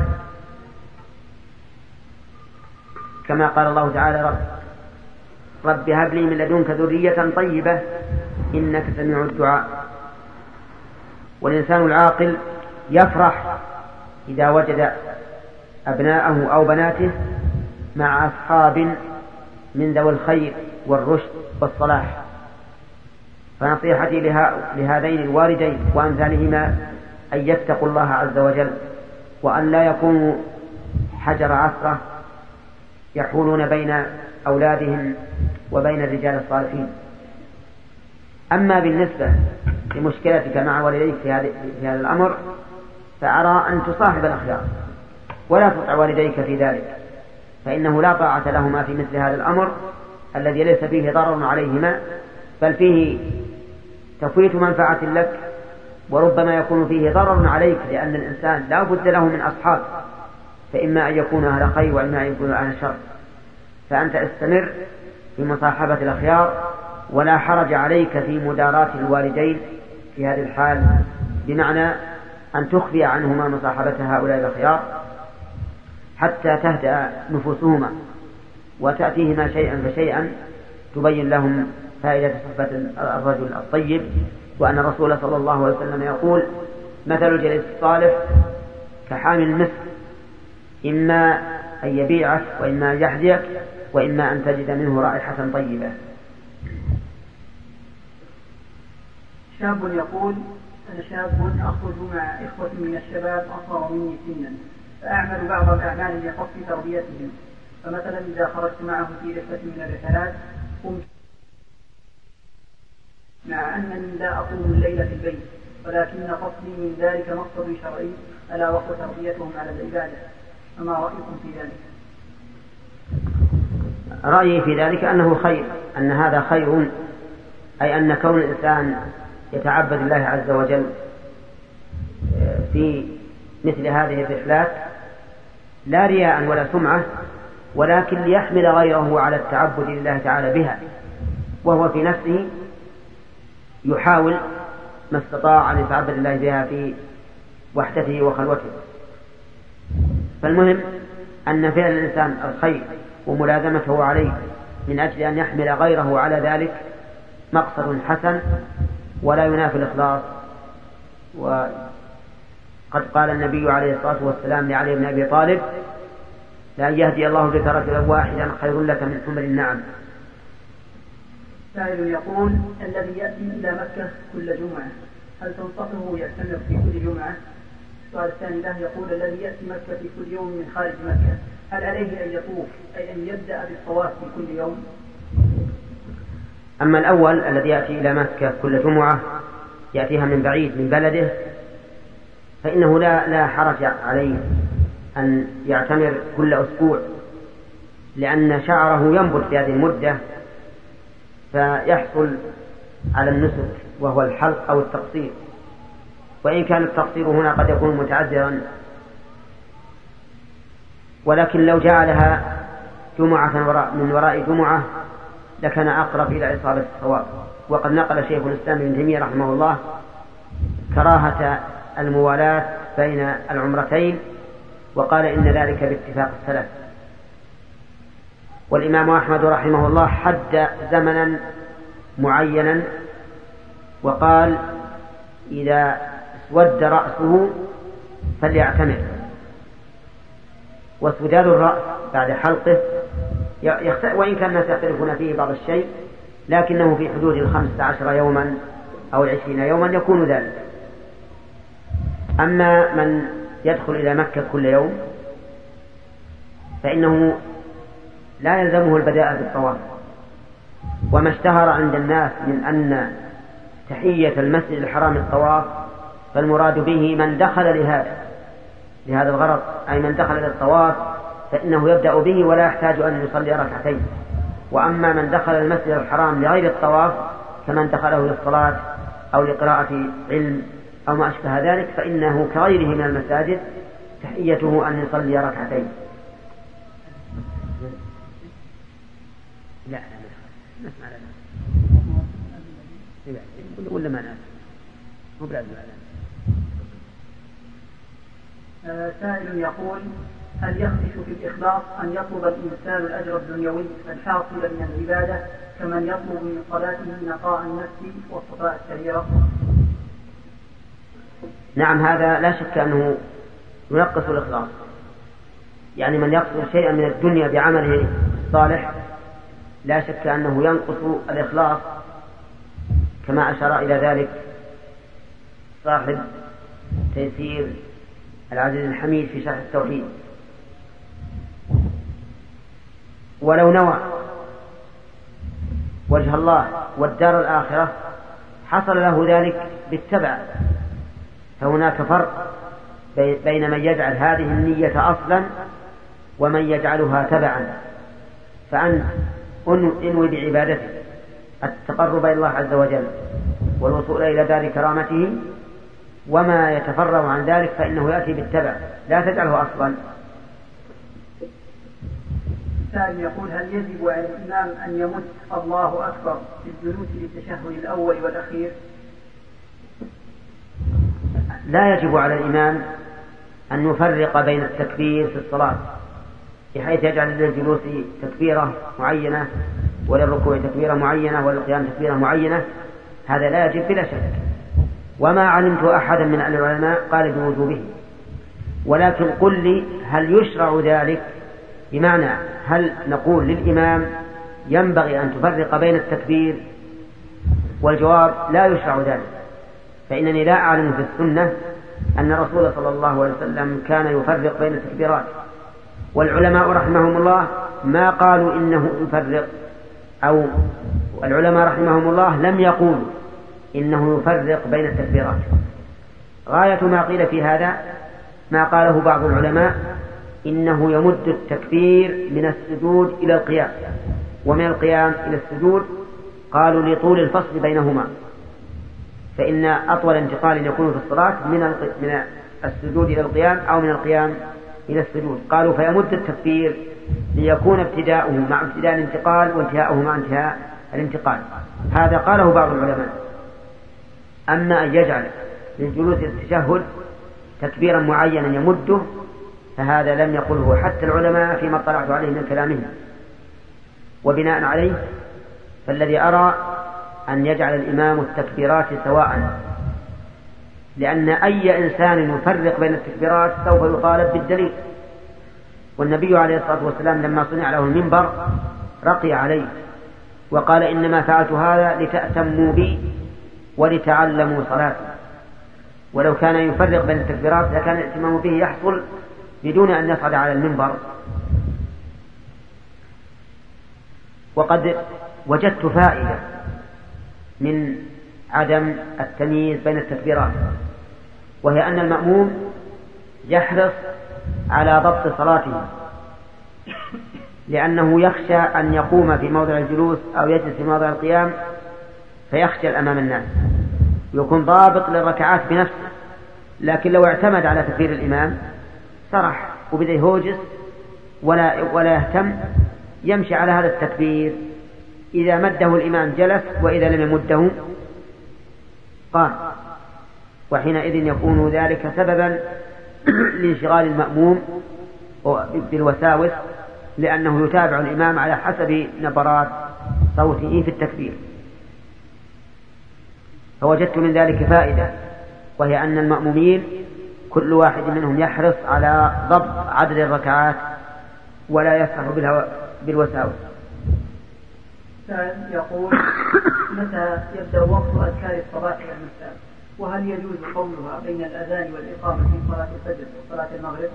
كما قال الله تعالى: رب رب هب لي من لدنك ذرية طيبة إنك سميع الدعاء. والإنسان العاقل يفرح إذا وجد أبناءه أو بناته مع أصحاب من ذوي الخير والرشد والصلاح. فنصيحتي لهذين الوالدين وأمثالهما أن يتقوا الله عز وجل، وأن لا يكونوا حجر عثرة يحولون بين أولادهم وبين الرجال الصالحين. أما بالنسبة لمشكلتك مع والديك في هذا الأمر، فأرى أن تصاحب الأخيار ولا تطع والديك في ذلك، فإنه لا طاعة لهما في مثل هذا الأمر الذي ليس فيه ضرر عليهما، بل فيه تفويت منفعة لك، وربما يكون فيه ضرر عليك، لأن الإنسان لا بد له من أصحاب، فإما أن يكون أهل خير وإما أن يكون أهل شر. فأنت استمر في مصاحبة الأخيار، ولا حرج عليك في مداراة الوالدين في هذه الحال، بمعنى أن تخفي عنهما مصاحبة هؤلاء الأخيار حتى تهدأ نفوسهما، وتأتيهما شيئا فشيئا تبين لهم فائدة صحبة الرجل الطيب، وأن الرسول صلى الله عليه وسلم يقول: مثل الجليس الصالح كحامل المسك، إما أن يبيعك وإما أن يحذيك وإما أن تجد منه رائحة طيبة.
شاب يقول: أنا شاب أخرج مع إخوة من الشباب أصغر مني سنا، فأعمل بعض الأعمال لقصد تربيتهم، فمثلا إذا خرجت معهم في رحلة من الرحلات قمت مع أنني لا أقوم الليل في البيت، ولكن قصدي من ذلك مقصد شرعي ألا وهو تربيتهم على العبادة، فما رأيكم في ذلك؟
رأيي في ذلك أنه خير، أن هذا خير، أي أن كون الإنسان يتعبد الله عز وجل في مثل هذه الرحلات لا رياء ولا سمعة، ولكن ليحمل غيره على التعبد لله تعالى بها، وهو في نفسه يحاول ما استطاع أن يتعبد الله بها في وحدته وخلوته. فالمهم أن فعل الإنسان الخير وملازمته عليه من أجل أن يحمل غيره على ذلك مقصد حسن ولا ينافي الإخلاص. وقد قال النبي عليه الصلاة والسلام لعلي بن أبي طالب: لأن يهدي الله بك رجلا واحدا خير لك من حمر النعم.
سائل يقول: الذي يأتي إلى مكة كل جمعة هل تنصحه يعتمر في كل جمعة؟ السؤال الثاني له يقول: الذي يأتي مكة في كل يوم من خارج مكة هل عليه أن يطوف، أي أن يبدأ بالطواف في كل يوم؟
أما الأول الذي يأتي إلى مكة كل جمعة يأتيها من بعيد من بلده، فإنه لا, لا حرج عليه أن يعتمر كل أسبوع، لأن شعره ينبت في هذه المدة فيحصل على النسك وهو الحلق أو التقصير، وإن كان التقصير هنا قد يكون متعذرا ولكن لو جعلها جمعة وراء من وراء جمعة لكان أقرب إلى إصابة الصواب. وقد نقل شيخ الإسلام ابن تيمية رحمه الله كراهة الموالاة بين العمرتين، وقال إن ذلك باتفاق السلف. والإمام أحمد رحمه الله حد زمنا معينا وقال إذا اسود رأسه فليعتمر. واسوداد الرأس بعد حلقه وإن كان الناس يختلفون فيه بعض الشيء لكنه في حدود الخمسة عشر يوما أو العشرين يوما يكون ذلك. أما من يدخل إلى مكة كل يوم فإنه لا يلزمه البداء بالطواف. وما اشتهر عند الناس من أن تحية المسجد الحرام الطواف فالمراد به من دخل لهذا لهذا الغرض، أي من دخل للطواف فإنه يبدأ به ولا يحتاج أن يصلي ركعتين. وأما من دخل المسجد الحرام لغير الطواف كمن دخله للصلاة أو لقراءة علم أو ما أشبه ذلك فإنه كغيره من المساجد تحيته أن يصلي ركعتين. لا لا نسمع لا ولا ما نعرف مو بلازم.
سائل يقول: هل يخدش في الإخلاص أن يطلب الإنسان الأجر الدنيوي الحاصل من العبادة كمن يطلب من صلاته نقاء النفس والصفاء السريرة؟
نعم، هذا لا شك أنه ينقص الإخلاص. يعني من يقصد شيئا من الدنيا بعمله الصالح لا شك أنه ينقص الإخلاص، كما أشار إلى ذلك صاحب تيسير العزيز الحميد في شرح التوحيد. ولو نوى وجه الله والدار الآخرة حصل له ذلك بالتبع. فهناك فرق بين من يجعل هذه النية أصلا ومن يجعلها تبعا. فأنت انوي بعبادته التقرب إلى الله عز وجل والوصول إلى دار كرامته، وما يتفرع عن ذلك فإنه يأتي بالتبع، لا تجعله أصلا.
السائل يقول: هل يجب على الإمام أن يمد الله أكبر في الجلوس للتشهد الأول والأخير؟
لا يجب على الإمام أن يفرق بين التكبير في الصلاة بحيث يجعل للجلوس تكبيرة معينة وللركوع تكبيرة معينة وللقيام تكبيرة معينة. هذا لا يجب بلا شك، وما علمت أحدا من العلماء قال بوجوبه. ولكن قل لي هل يشرع ذلك؟ بمعنى هل نقول للإمام ينبغي أن تفرق بين التكبير؟ والجواب لا يشرع ذلك، فإنني لا أعلم في السنة أن الرسول صلى الله عليه وسلم كان يفرق بين التكبيرات. والعلماء رحمهم الله ما قالوا إنه يفرق، أو العلماء رحمهم الله لم يقولوا إنه يفرق بين التكبيرات. غاية ما قيل في هذا ما قاله بعض العلماء إنه يمد التكبير من السجود إلى القيام ومن القيام إلى السجود، قالوا لطول الفصل بينهما، فإن أطول انتقال يكون في الصلاة من السجود إلى القيام أو من القيام إلى السجود. قالوا فيمد التكبير ليكون ابتداؤه مع ابتداء الانتقال وانتهاؤه مع انتهاء الانتقال. هذا قاله بعض العلماء. أما أن يجعل للجلوس التشهد تكبيرا معينا يمده فهذا لم يقله حتى العلماء فيما اطلعت عليه من كلامهم. وبناء عليه فالذي أرى أن يجعل الإمام التكبيرات سواء، لأن أي إنسان يفرق بين التكبيرات سوف يطالب بالدليل. والنبي عليه الصلاة والسلام لما صنع له المنبر رقي عليه وقال: إنما فعلت هذا لتأتموا بي ولتعلموا صلاتي. ولو كان يفرق بين التكبيرات لكان الائتمام به يحصل بدون أن يصعد على المنبر. وقد وجدت فائدة من عدم التمييز بين التكبيرات، وهي أن المأموم يحرص على ضبط صلاته، لأنه يخشى أن يقوم في موضع الجلوس أو يجلس في موضع القيام فيخجل أمام الناس، يكون ضابط للركعات بنفسه. لكن لو اعتمد على تكبير الإمام سرح وبدأ يهوجس ولا, ولا يهتم يمشي على هذا التكبير، إذا مده الإمام جلس، وإذا لم يمده قام، وحينئذ يكون ذلك سببا لانشغال المأموم بالوساوس، لأنه يتابع الإمام على حسب نبرات صوته في التكبير. فوجدت من ذلك فائدة، وهي أن المأمومين كل واحد منهم يحرص على ضبط عدد الركعات ولا يسرح بالوساوس.
يقول: متى يبدأ وقت أذكار الصباح والمساء؟ وهل يجوز قولها بين الأذان والإقامة في صلاة الفجر وصلاة المغرب؟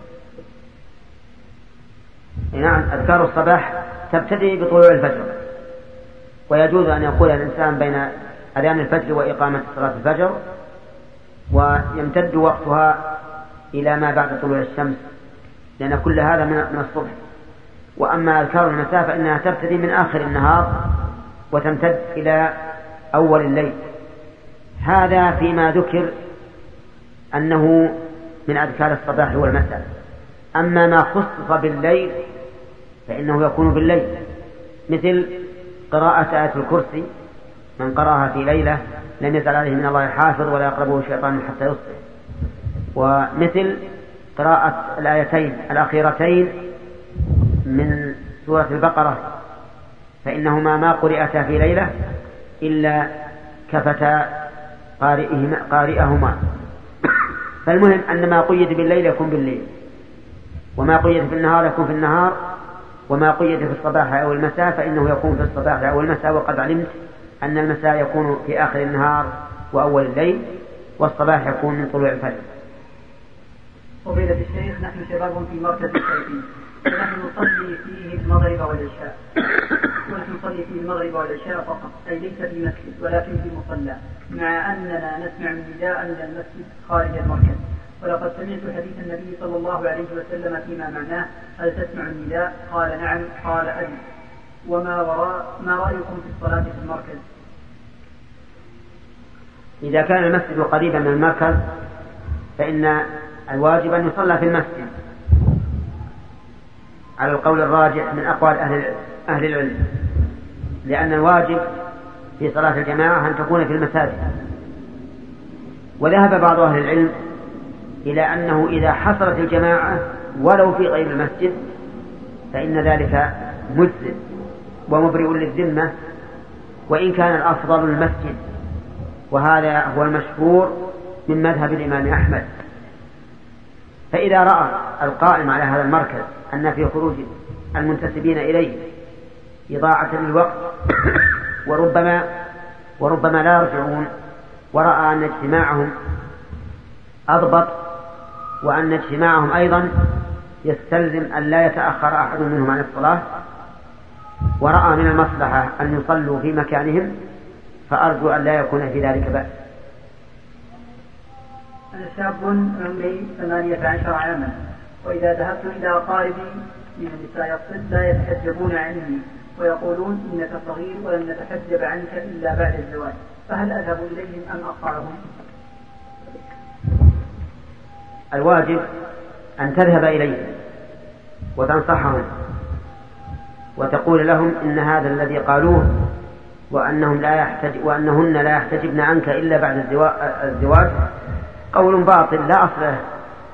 نعم، أذكار الصباح تبتدئ بطلوع الفجر، ويجوز أن يقول الإنسان بين أذان الفجر وإقامة صلاة الفجر، ويمتد وقتها إلى ما بعد طلوع الشمس، لأن كل هذا من الصبح. وأما أذكار المساء فإنها تبتدي من آخر النهار وتمتد إلى أول الليل. هذا فيما ذكر أنه من أذكار الصباح والمساء. أما ما خصص بالليل فإنه يكون بالليل، مثل قراءة آية الكرسي، من قرأها في ليلة لم يزل عليه من الله حافظ ولا يقربه الشيطان حتى يصبح. ومثل قراءة الآيتين الأخيرتين من سورة البقرة، فإنهما ما قرئتا في ليلة إلا كفتا قارئهما. فالمهم أن ما قيد بالليل يكون بالليل، وما قيد في النهار يكون في النهار، وما قيد في الصباح أو المساء فإنه يكون في الصباح أو المساء. وقد علمت أن المساء يكون في آخر النهار وأول الليل، والصباح يكون من طلوع الفجر.
فضيلة الشيخ، نحن شباب في مركز الشرقي، ونحن نصلي فيه المغرب والعشاء، ونحن نصلي فيه المغرب والعشاء فقط، أي ليس في مسجد ولكن في مصلى، مع أننا نسمع نداء من المسجد خارج المركز. ولقد سمعت حديث النبي صلى الله عليه وسلم فيما معناه: هل تسمع النداء؟ قال: نعم. قال: أجل. وما وراء ما رأيكم في الصلاة في المركز؟
إذا كان المسجد قريبا من المركز فإن الواجب أن يصلى في المسجد على القول الراجح من أقوال أهل أهل العلم، لأن الواجب في صلاة الجماعة أن تكون في المساجد. وذهب بعض أهل العلم إلى أنه إذا حصلت الجماعة ولو في غير المسجد فإن ذلك مجزئ ومبرئ للذمة، وإن كان الأفضل المسجد، وهذا هو المشهور من مذهب الإمام أحمد. فإذا رأى القائم على هذا المركز أن في خروج المنتسبين إليه إضاعة للوقت وربما وربما لا يرجعون، ورأى أن اجتماعهم أضبط، وأن اجتماعهم أيضا يستلزم أن لا يتأخر أحد منهم عن الصلاة، ورأى من المصلحة أن يصلوا في مكانهم، فأرجو أن لا يكون في ذلك بأس.
أنا شاب عمري ثمانية عشر عاما، وإذا ذهبت إلى أقاربي من النساء يقصد لا يتحجبون عني ويقولون إنك صغير ولن نتحجب عنك إلا بعد الزواج، فهل أذهب إليهم أم أقطعهم؟
الواجب أن تذهب إليهم وتنصحهم وتقول لهم إن هذا الذي قالوه وأنهم لا يحتج وأنهن لا يحتجبن عنك إلا بعد الزواج قول باطل لا أصل له.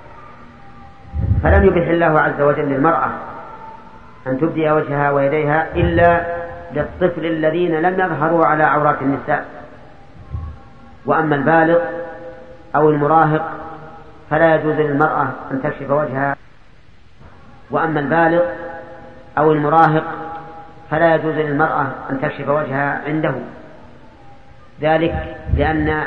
فلم يبح الله عز وجل للمرأة أن تبدي وجهها ويديها إلا للطفل الذين لم يظهروا على عورات النساء. وأما البالغ أو المراهق فلا يجوز للمرأة أن تكشف وجهها وأما البالغ أو المراهق فلا يجوز للمرأة أن تكشف وجهها عنده، ذلك لأن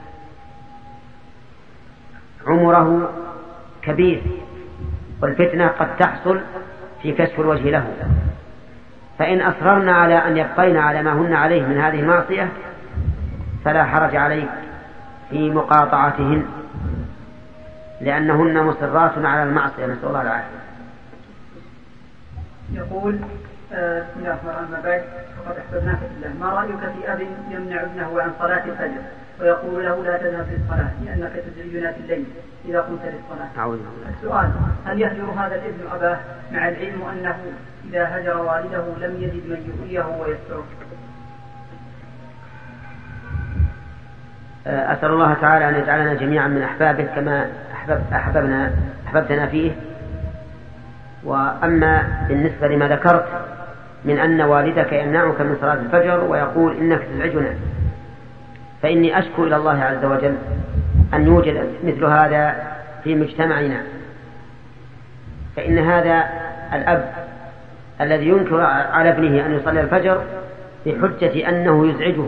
عمره كبير، والفتنة قد تحصل في كشف الوجه له. فإن أصررنا على أن يبقين على ما هن عليه من هذه المعصية فلا حرج عليك في مقاطعتهن، لأنهن مصرات على المعصية، نسأل الله العافية.
يقول بسم الله الرحمن الرحيم: بعد فقد أحببناك في الله، ما رأيك في أب يمنع ابنه عن صلاة الفجر ويقول له لا تذهب في الصلاة لأنك تزعجنا في الليل إذا قمت للصلاة. السؤال: هل يهجر هذا الابن أباه مع العلم أنه إذا هجر والده لم يجد من يؤويه ويستره؟
أسأل الله تعالى أن يجعلنا جميعا من أحبابه كما أحبب أحببنا أحببتنا فيه. وأما بالنسبة لما ذكرت من أن والدك يمنعك من صلاة الفجر ويقول إنك تزعجنا، فإني أشكو إلى الله عز وجل أن يوجد مثل هذا في مجتمعنا. فإن هذا الأب الذي ينكر على ابنه أن يصلي الفجر بحجة أنه يزعجه،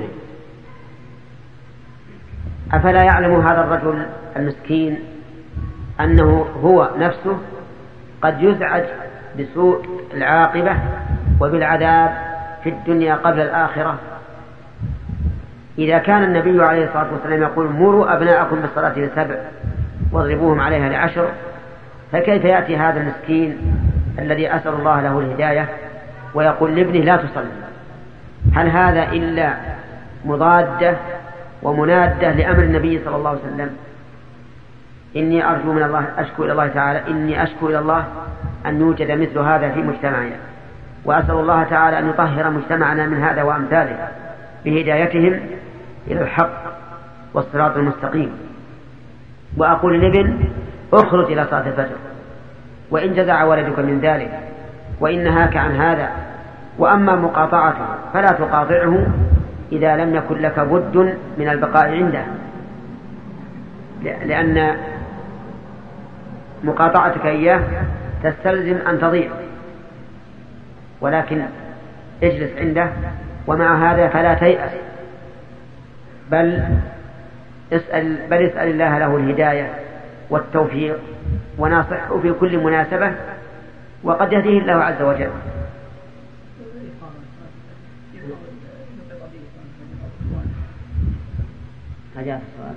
أفلا يعلم هذا الرجل المسكين أنه هو نفسه قد يزعج بسوء العاقبة وبالعذاب في الدنيا قبل الآخرة؟ إذا كان النبي عليه الصلاة والسلام يقول مروا أبناءكم بالصلاة لسبع واضربوهم عليها لعشر، فكيف يأتي هذا المسكين الذي أسأل الله له الهداية ويقول لابنه لا تصلي؟ هل هذا إلا مضادة ومنادة لأمر النبي صلى الله عليه وسلم؟ إني أرجو من الله أشكو إلى الله تعالى إني أشكو إلى الله أن يوجد مثل هذا في مجتمعنا، وأسأل الله تعالى أن يطهر مجتمعنا من هذا وأمثاله بهدايتهم إلى الحق والصراط المستقيم. وأقول لابن اخرج إلى صلاة الفجر وإن جزع ولدك من ذلك وإن نهاك عن هذا. وأما مقاطعته فلا تقاطعه إذا لم يكن لك بد من البقاء عنده، لأن مقاطعتك إياه تستلزم أن تضيع، ولكن اجلس عنده. ومع هذا فلا تيأس، بل اسأل, بل اسأل الله له الهداية والتوفيق وناصحه في كل مناسبة، وقد يهديه الله عز وجل. هجاء السؤال.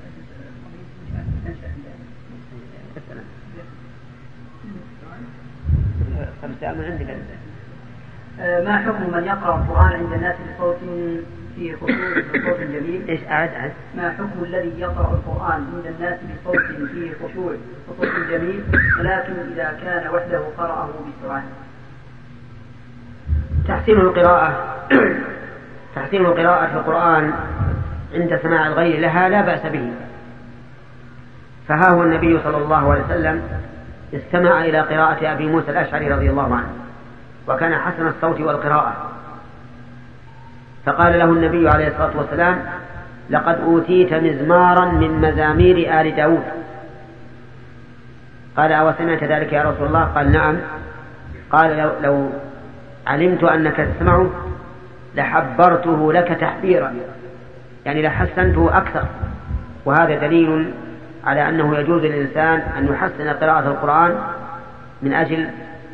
ما حكم من يقرأ القرآن عند الناس بصوت فيه خشوع بصوت جميل؟
إيش أعد أعد؟
ما حكم الذي يقرأ القرآن عند الناس بصوت فيه خشوع بصوت جميل ولكن إذا كان وحده قرأه بسرعة؟
تحسين القراءة تحسين القراءة في القرآن عند سماع الغير لها لا بأس به. فها هو النبي صلى الله عليه وسلم استمع إلى قراءة أبي موسى الأشعري رضي الله عنه وكان حسن الصوت والقراءة، فقال له النبي عليه الصلاة والسلام لقد أوتيت مزمارا من مزامير آل داود. قال أو سمعت ذلك يا رسول الله؟ قال نعم. قال لو, لو علمت أنك تسمعه لحبرته لك تحبيرا، يعني لحسنته أكثر. وهذا دليل على أنه يجوز للإنسان أن يحسن قراءة القرآن من أجل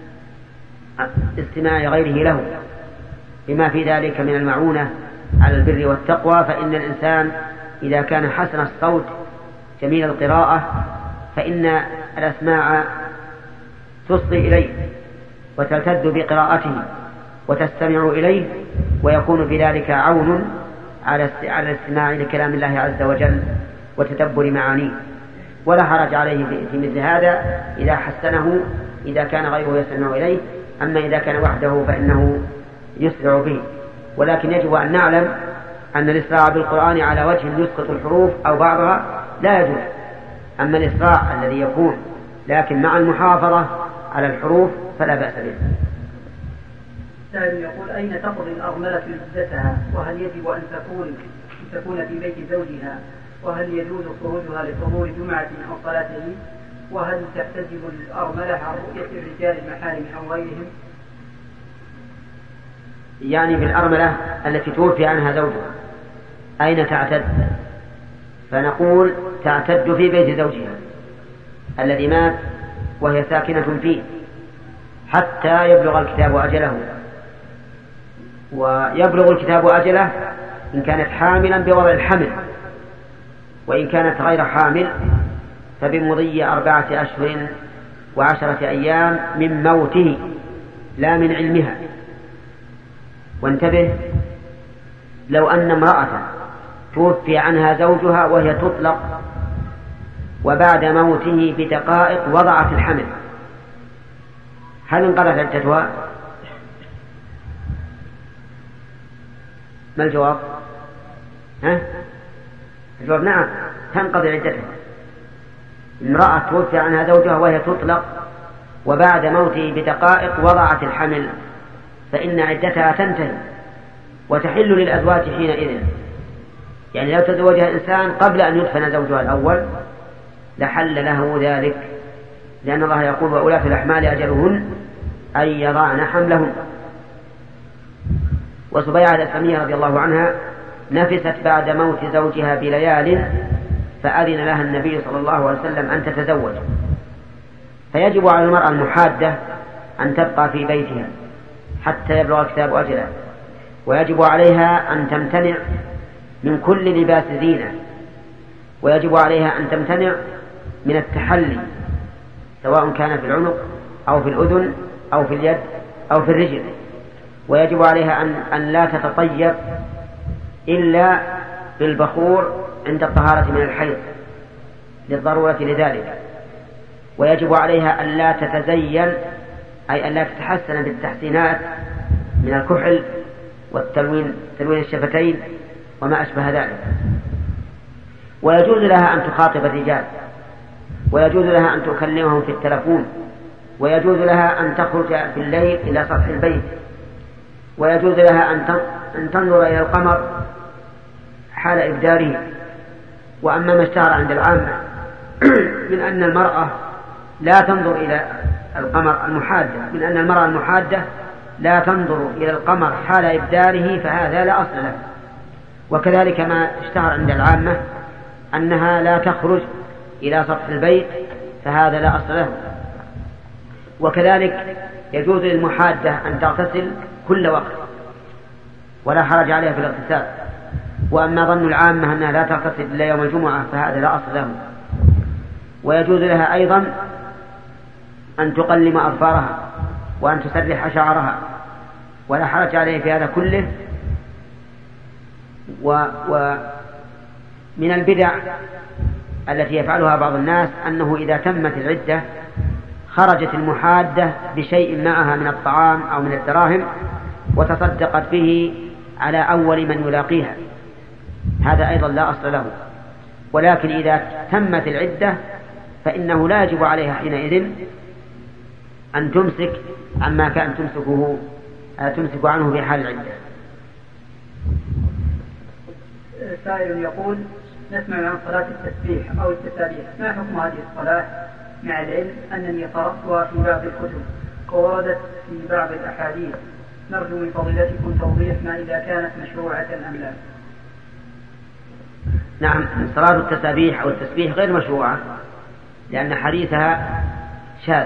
استماع غيره له، بما في ذلك من المعونة على البر والتقوى. فإن الإنسان إذا كان حسن الصوت جميل القراءة فإن الأسماع تصغي إليه وتلتذ بقراءته وتستمع إليه، ويكون بذلك عون على الاستماع لكلام الله عز وجل وتدبر معانيه. ولا حرج عليه في مثل هذا إذا حسنه إذا كان غيره يستمع إليه. أما إذا كان وحده فإنه يسرع به. ولكن يجب أن نعلم أن الإسراع بالقرآن على وجه يسقط الحروف أو بعضها لا يجوز. أما الإسراع الذي يكون لكن مع المحافظة على الحروف فلا بأس به.
سائل يقول أين تقضي الأرملة عدتها؟ وهل يجب أن تكون تكون في بيت زوجها؟ وهل يجوز خروجها لحضور جمعة أو صلاة عيد؟ وهل تحتجب الأرملة عن رؤية الرجال المحارم أو غيرهم؟
يعني بالأرملة التي توفي عنها زوجها أين تعتد؟ فنقول تعتد في بيت زوجها الذي مات وهي ساكنة فيه حتى يبلغ الكتاب أجله. ويبلغ الكتاب أجله إن كانت حاملا بوضع الحمل، وإن كانت غير حامل فبمضي أربعة أشهر وعشرة أيام من موته لا من علمها. وانتبه، لو أن امرأة توفي عنها زوجها وهي تطلق وبعد موته بدقائق وضعت الحمل، هل انقضت عدتها؟ ما الجواب؟ ها؟ الجواب نعم، تنقضي عدتها. امرأة توفي عنها زوجها وهي تطلق وبعد موته بدقائق وضعت الحمل فإن عدتها تنتهي وتحل للأزواج حينئذ. يعني لو تزوجها إنسان قبل أن يدفن زوجها الأول لحل له ذلك، لأن الله يقول وأولاة الأحمال أجلهن أن يضعن حملهن. وسبيعة الأسلمية رضي الله عنها نفست بعد موت زوجها بليال فأذن لها النبي صلى الله عليه وسلم أن تتزوج، فيجب على المرأة المحادة أن تبقى في بيتها حتى يبلغ الكتاب أجله، ويجب عليها أن تمتنع من كل لباس زينة، ويجب عليها أن تمتنع من التحلي سواء كان في العنق أو في الأذن أو في اليد أو في الرجل، ويجب عليها أن, أن لا تتطيب إلا بالبخور عند الطهارة من الحيض للضرورة لذلك، ويجب عليها أن لا تتزين أي أن لا تتحسن بالتحسينات من الكحل والتلوين تلوين الشفتين وما أشبه ذلك. ويجوز لها أن تخاطب الرجال، ويجوز لها أن تكلمهم في التلفون، ويجوز لها أن تخرج في الليل إلى سطح البيت، ويجوز لها أن تنظر إلى القمر حال إبداره. وأما ما اشتهر عند العامة من أن المرأة لا تنظر إلى القمر المحادة من أن المرأة المحادة لا تنظر إلى القمر حال إبداره فهذا لا أصل له. وكذلك ما اشتهر عند العامة أنها لا تخرج إلى سطح البيت فهذا لا أصل له. وكذلك يجوز للمحادة أن تغتسل كل وقت ولا حرج عليها في الاغتسال. وأما ظن العامة أنها لا تغتسل إلا يوم الجمعة فهذا لا أصل له. ويجوز لها أيضا أن تقلم أظفارها وأن تسرح شعرها ولا حرج عليه في هذا كله. ومن البدع التي يفعلها بعض الناس أنه إذا تمت العدة خرجت المحادة بشيء معها من الطعام أو من الدراهم وتصدقت به على أول من يلاقيها، هذا أيضا لا أصل له. ولكن إذا تمت العدة فإنه لا يجب عليها حينئذ أن تمسك عما كان تمسكه تمسك عنه في حال العدة.
سائل يقول: نسمع عن صلاة التسبيح أو التسابيح، ما حكم هذه الصلاة مع العلم أنني قرأتها في بعض الكتب ووردت في بعض الأحاديث؟ نرجو من فضيلتكم توضيح ما إذا كانت مشروعة أم لا.
نعم، صلاة التسابيح أو التسبيح غير مشروعة لأن حديثها شاذ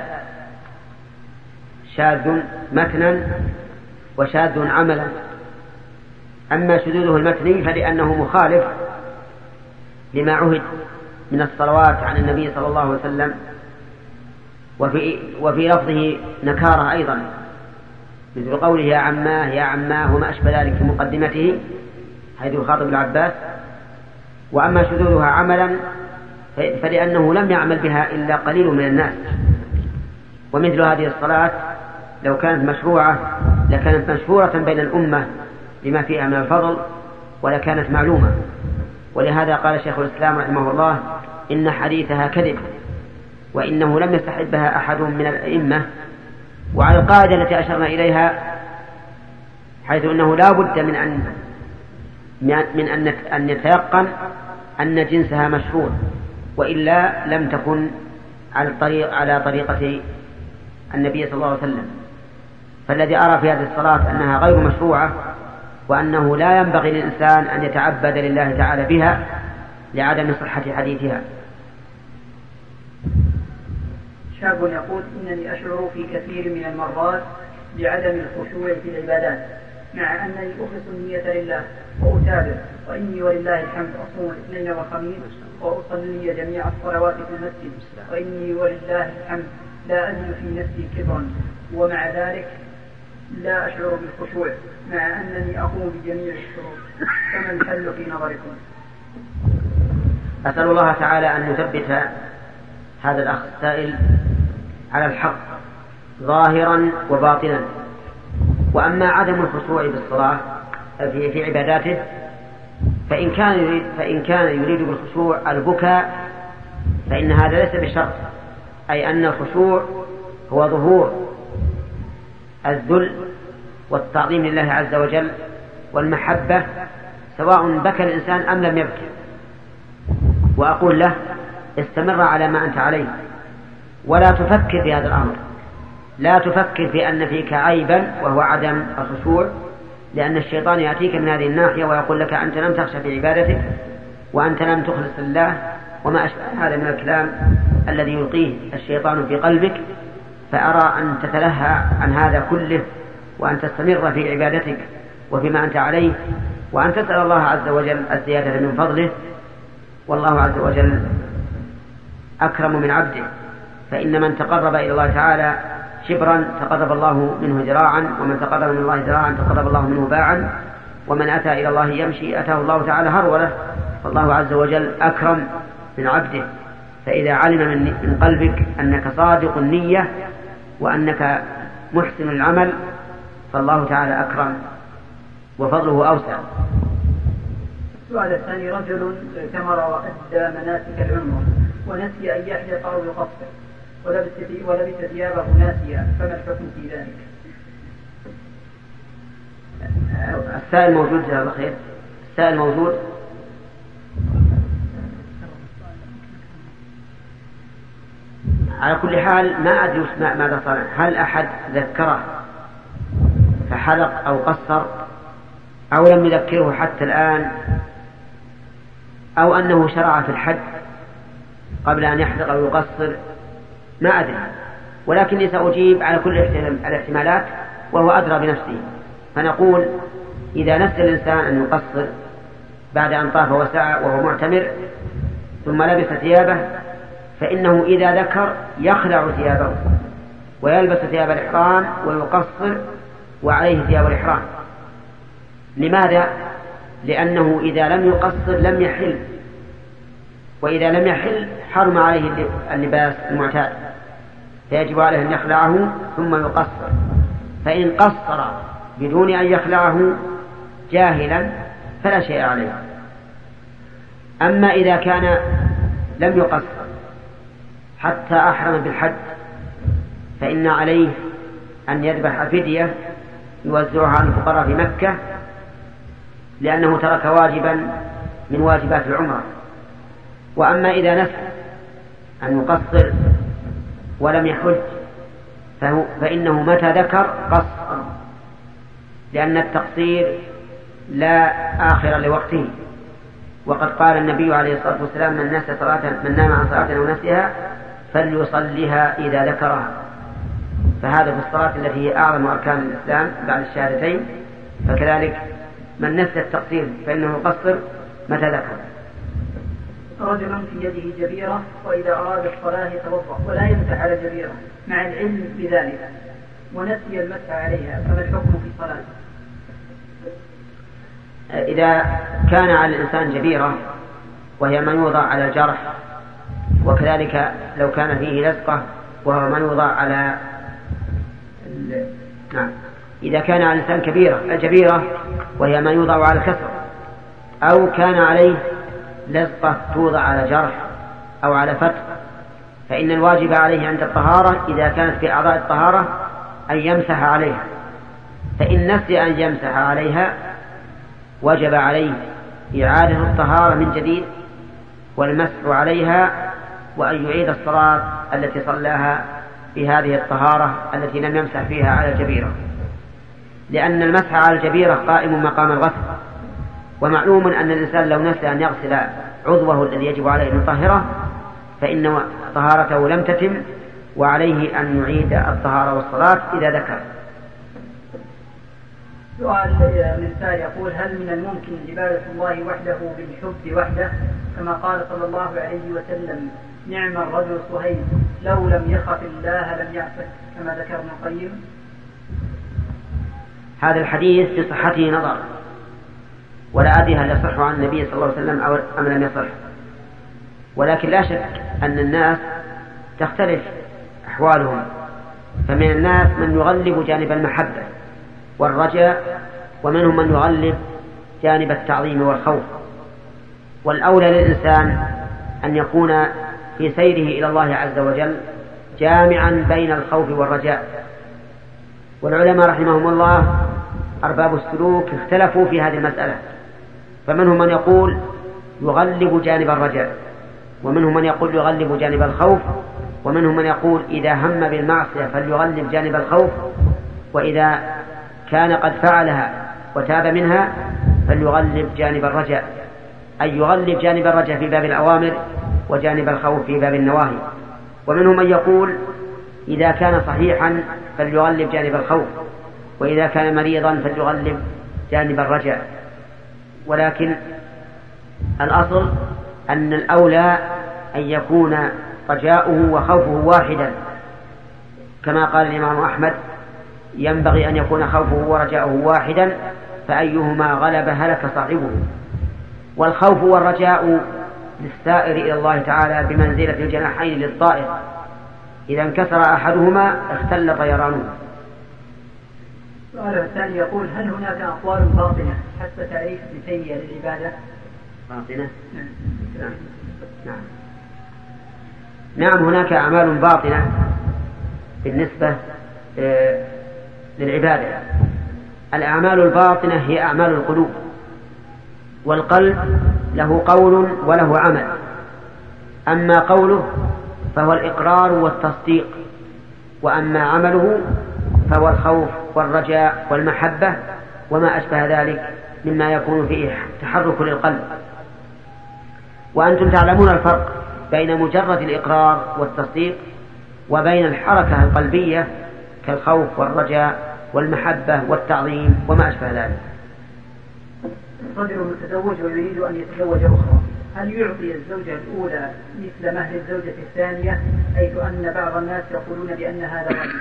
شاذ متنا وشاذ عملا. أما شذوذه المتني فلأنه مخالف لما عهد من الصلوات عن النبي صلى الله عليه وسلم، وفي, وفي لفظه نكارة أيضا مثل قوله يا عماه يا عماه وما أشبه ذلك في مقدمته حيث يخاطب العباس. وأما شذوذها عملا فلأنه لم يعمل بها إلا قليل من الناس. ومثل هذه الصلاة لو كانت مشروعة لكانت مشهورة بين الأمة لما فيها من الفضل ولكانت معلومة. ولهذا قال شيخ الإسلام رحمه الله إن حديثها كذب وإنه لم يستحبها أحد من الأئمة. وعلى القاعدة التي أشرنا إليها حيث أنه لا بد من أن من أن يتيقن أن جنسها مشروع وإلا لم تكن على الطريق على طريقة النبي صلى الله عليه وسلم. فالذي أرى في هذه الصلاة أنها غير مشروعة وأنه لا ينبغي للإنسان أن يتعبد لله تعالى بها لعدم صحة حديثها.
شاب يقول: إنني أشعر في كثير من المرات بعدم الخشوع في العبادات مع أنني أخلص النية لله وأتابع، وإني ولله الحمد أصوم الاثنين والخميس وأصلي جميع الصلوات في المسجد، وإني ولله الحمد لا أجد في نفسي كبرا، ومع ذلك لا أشعر بالخشوع مع أنني أقوم بجميع الشروط، فما الحل في نظركم؟
أسأل الله تعالى أن يثبت هذا الأخ السائل على الحق ظاهرا وباطنا. وأما عدم الخشوع بالصلاة في, في عباداته فإن كان يريد, فإن كان يريد بالخشوع البكاء فإن هذا ليس بشرط، أي أن الخشوع هو ظهور الذل والتعظيم لله عز وجل والمحبة سواء بكى الإنسان أم لم يبكي. وأقول له استمر على ما أنت عليه ولا تفكر في هذا الأمر، لا تفكر في أن فيك عيبا وهو عدم الخشوع، لأن الشيطان يأتيك من هذه الناحية ويقول لك أنت لم تخشى في عبادتك وأنت لم تخلص لله وما أشبه هذا من الكلام الذي يلقيه الشيطان في قلبك. فأرى أن تتلهى عن هذا كله وأن تستمر في عبادتك وفيما أنت عليه، وأن تسأل الله عز وجل الزيادة من فضله، والله عز وجل أكرم من عبده، فإن من تقرب إلى الله تعالى شبرا تقرب الله منه ذراعا، ومن تقرب من الله ذراعا تقرب الله منه باعا، ومن أتى إلى الله يمشي أتاه الله تعالى هرولة. فالله عز وجل أكرم من عبده، فإذا علم من قلبك أنك صادق النية وأنك محسن العمل فالله تعالى أكرم وفضله أوسع.
السؤال الثاني: رجل اعتمر وأدى مناسك العمرة ونسي أن يحلق أو يقصر ولبس ثيابه ناسيا، فما الحكم في ذلك؟
السائل موجود جزاه الله خير. السائل موجود. على كل حال ما أدري ماذا صنع، هل أحد ذكره فحلق أو قصر أو لم يذكره حتى الآن، أو أنه شرع في الحج قبل أن يحلق أو يقصر، ما أدري، ولكني سأجيب على كل الاحتمالات وهو أدرى بنفسه. فنقول إذا نسي الإنسان أن يقصر بعد أن طاف وسعى وهو معتمر ثم لبس ثيابه فإنه إذا ذكر يخلع ثيابه ويلبس ثياب الإحرام ويقصر وعليه ثياب الإحرام. لماذا؟ لأنه إذا لم يقصر لم يحل، وإذا لم يحل حرم عليه اللباس المعتاد، فيجب عليه أن يخلعه ثم يقصر. فإن قصر بدون أن يخلعه جاهلا فلا شيء عليه. أما إذا كان لم يقصر حتى أحرم بالحج فإن عليه أن يذبح فدية يوزعها على الفقراء في مكة، لأنه ترك واجبا من واجبات العمرة. وأما إذا نسي أن يقصر ولم يحج فإنه متى ذكر قصر، لأن التقصير لا آخر لوقته. وقد قال النبي عليه الصلاة والسلام: من نسي صلاة من نام عن صلاة أو نسيها فليصليها إذا ذكرها. فهذا في الصلاة التي هي أعظم أركان الإسلام بعد الشهادتين، فكذلك من نسي التقصير فإنه يقصر متى ذكر.
رجل في يده جبيرة وإذا أراد الصلاة يتوضأ ولا يمسح على الجبيرة مع العلم بذلك ونسي المسح عليها، فما الحكم في صلاته؟
إذا كان على الإنسان جبيرة وهي من يوضع على الجرح، وكذلك لو كان فيه لزقة وهو من يوضع على ال... نعم إذا كان على الإنسان كبيرة الجبيرة وهي ما يوضع على الكسر، أو كان عليه لزقة توضع على جرح أو على فتح، فإن الواجب عليه عند الطهارة إذا كانت في أعضاء الطهارة أن يمسح عليها. فإن نسي أن يمسح عليها وجب عليه إعادة الطهارة من جديد والمسح عليها، وأن يعيد الصلاة التي صلاها في هذه الطهارة التي لم يمسح فيها على الجبيرة، لأن المسح على الجبيرة قائم مقام الغسل. ومعلوم أن الإنسان لو نسي أن يغسل عضوه الذي يجب عليه أن يطهره فإن طهارته لم تتم، وعليه أن يعيد الطهارة والصلاة إذا ذكر.
سؤال من سائل يقول: هل من الممكن عبادة الله وحده بالحب وحده كما قال صلى الله عليه وسلم: نعم الرجل صهيب لو لم يخف الله لم يعفك، كما ذكر ابن القيم؟
هذا الحديث في صحته نظر، ولا أدري هل يصح عن النبي صلى الله عليه وسلم أو أم لم يصح، ولكن لا شك أن الناس تختلف أحوالهم، فمن الناس من يغلب جانب المحبة والرجاء، ومنهم من يغلب جانب التعظيم والخوف. والأولى للإنسان أن يكون في سيره إلى الله عز وجل جامعا بين الخوف والرجاء. والعلماء رحمهم الله أرباب السلوك اختلفوا في هذه المسألة، فمنهم من يقول يغلب جانب الرجاء، ومنهم من يقول يغلب جانب الخوف، ومنهم من يقول إذا هم بالمعصية فليغلب جانب الخوف، وإذا كان قد فعلها وتاب منها فليغلب جانب الرجاء، أي يغلب جانب الرجاء في باب الأوامر وجانب الخوف في باب النواهي. ومنهم من يقول إذا كان صحيحا فليغلب جانب الخوف، وإذا كان مريضا فليغلب جانب الرجاء. ولكن الأصل أن الأولى أن يكون رجاؤه وخوفه واحدا، كما قال الإمام أحمد ينبغي أن يكون خوفه ورجاؤه واحدا، فأيهما غلب هلك صاحبه. والخوف والرجاء للسائر إلى الله تعالى بمنزلة الجناحين للطائر، إذا انكسر أحدهما اختل طيرانه.
السؤال الثاني يقول: هل هناك أقوال باطنة حسب تعريف ابن تيمية للعبادة؟
باطنة؟ نعم. نعم. نعم هناك أعمال باطنة بالنسبة للعبادة. الأعمال الباطنة هي أعمال القلوب، والقلب له قول وله عمل. أما قوله فهو الإقرار والتصديق، وأما عمله فهو الخوف والرجاء والمحبة وما أشبه ذلك مما يكون فيه تحرك للقلب. وأنتم تعلمون الفرق بين مجرد الإقرار والتصديق وبين الحركة القلبية كالخوف والرجاء والمحبة والتعظيم وما أشبه ذلك.
رجل متزوج ويريد أن يتزوج أخرى، هل يعطي الزوجة الأولى مثل مهر الزوجة الثانية، حيث أن بعض الناس يقولون بأن هذا غني؟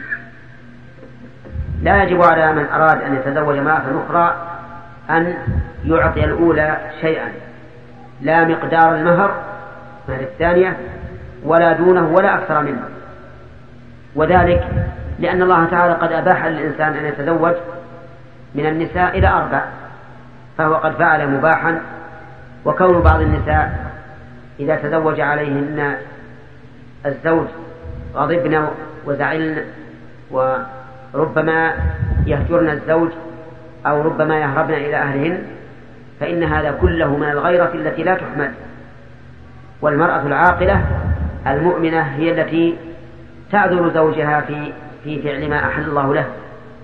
لا يجب على من أراد أن يتزوج امرأة أخرى أن يعطي الأولى شيئا، لا مقدار المهر مهر الثانية ولا دونه ولا أكثر منه، وذلك لأن الله تعالى قد أباح للإنسان أن يتزوج من النساء إلى أربع، فهو قد فعل مباحا. وكون بعض النساء إذا تزوج عليهن الزوج غضبن وزعلن وربما يهجرن الزوج أو ربما يهربن إلى أهلهن، فإن هذا كله من الغيرة التي لا تحمد. والمرأة العاقلة المؤمنة هي التي تعذر زوجها في في فعل ما أحل الله له.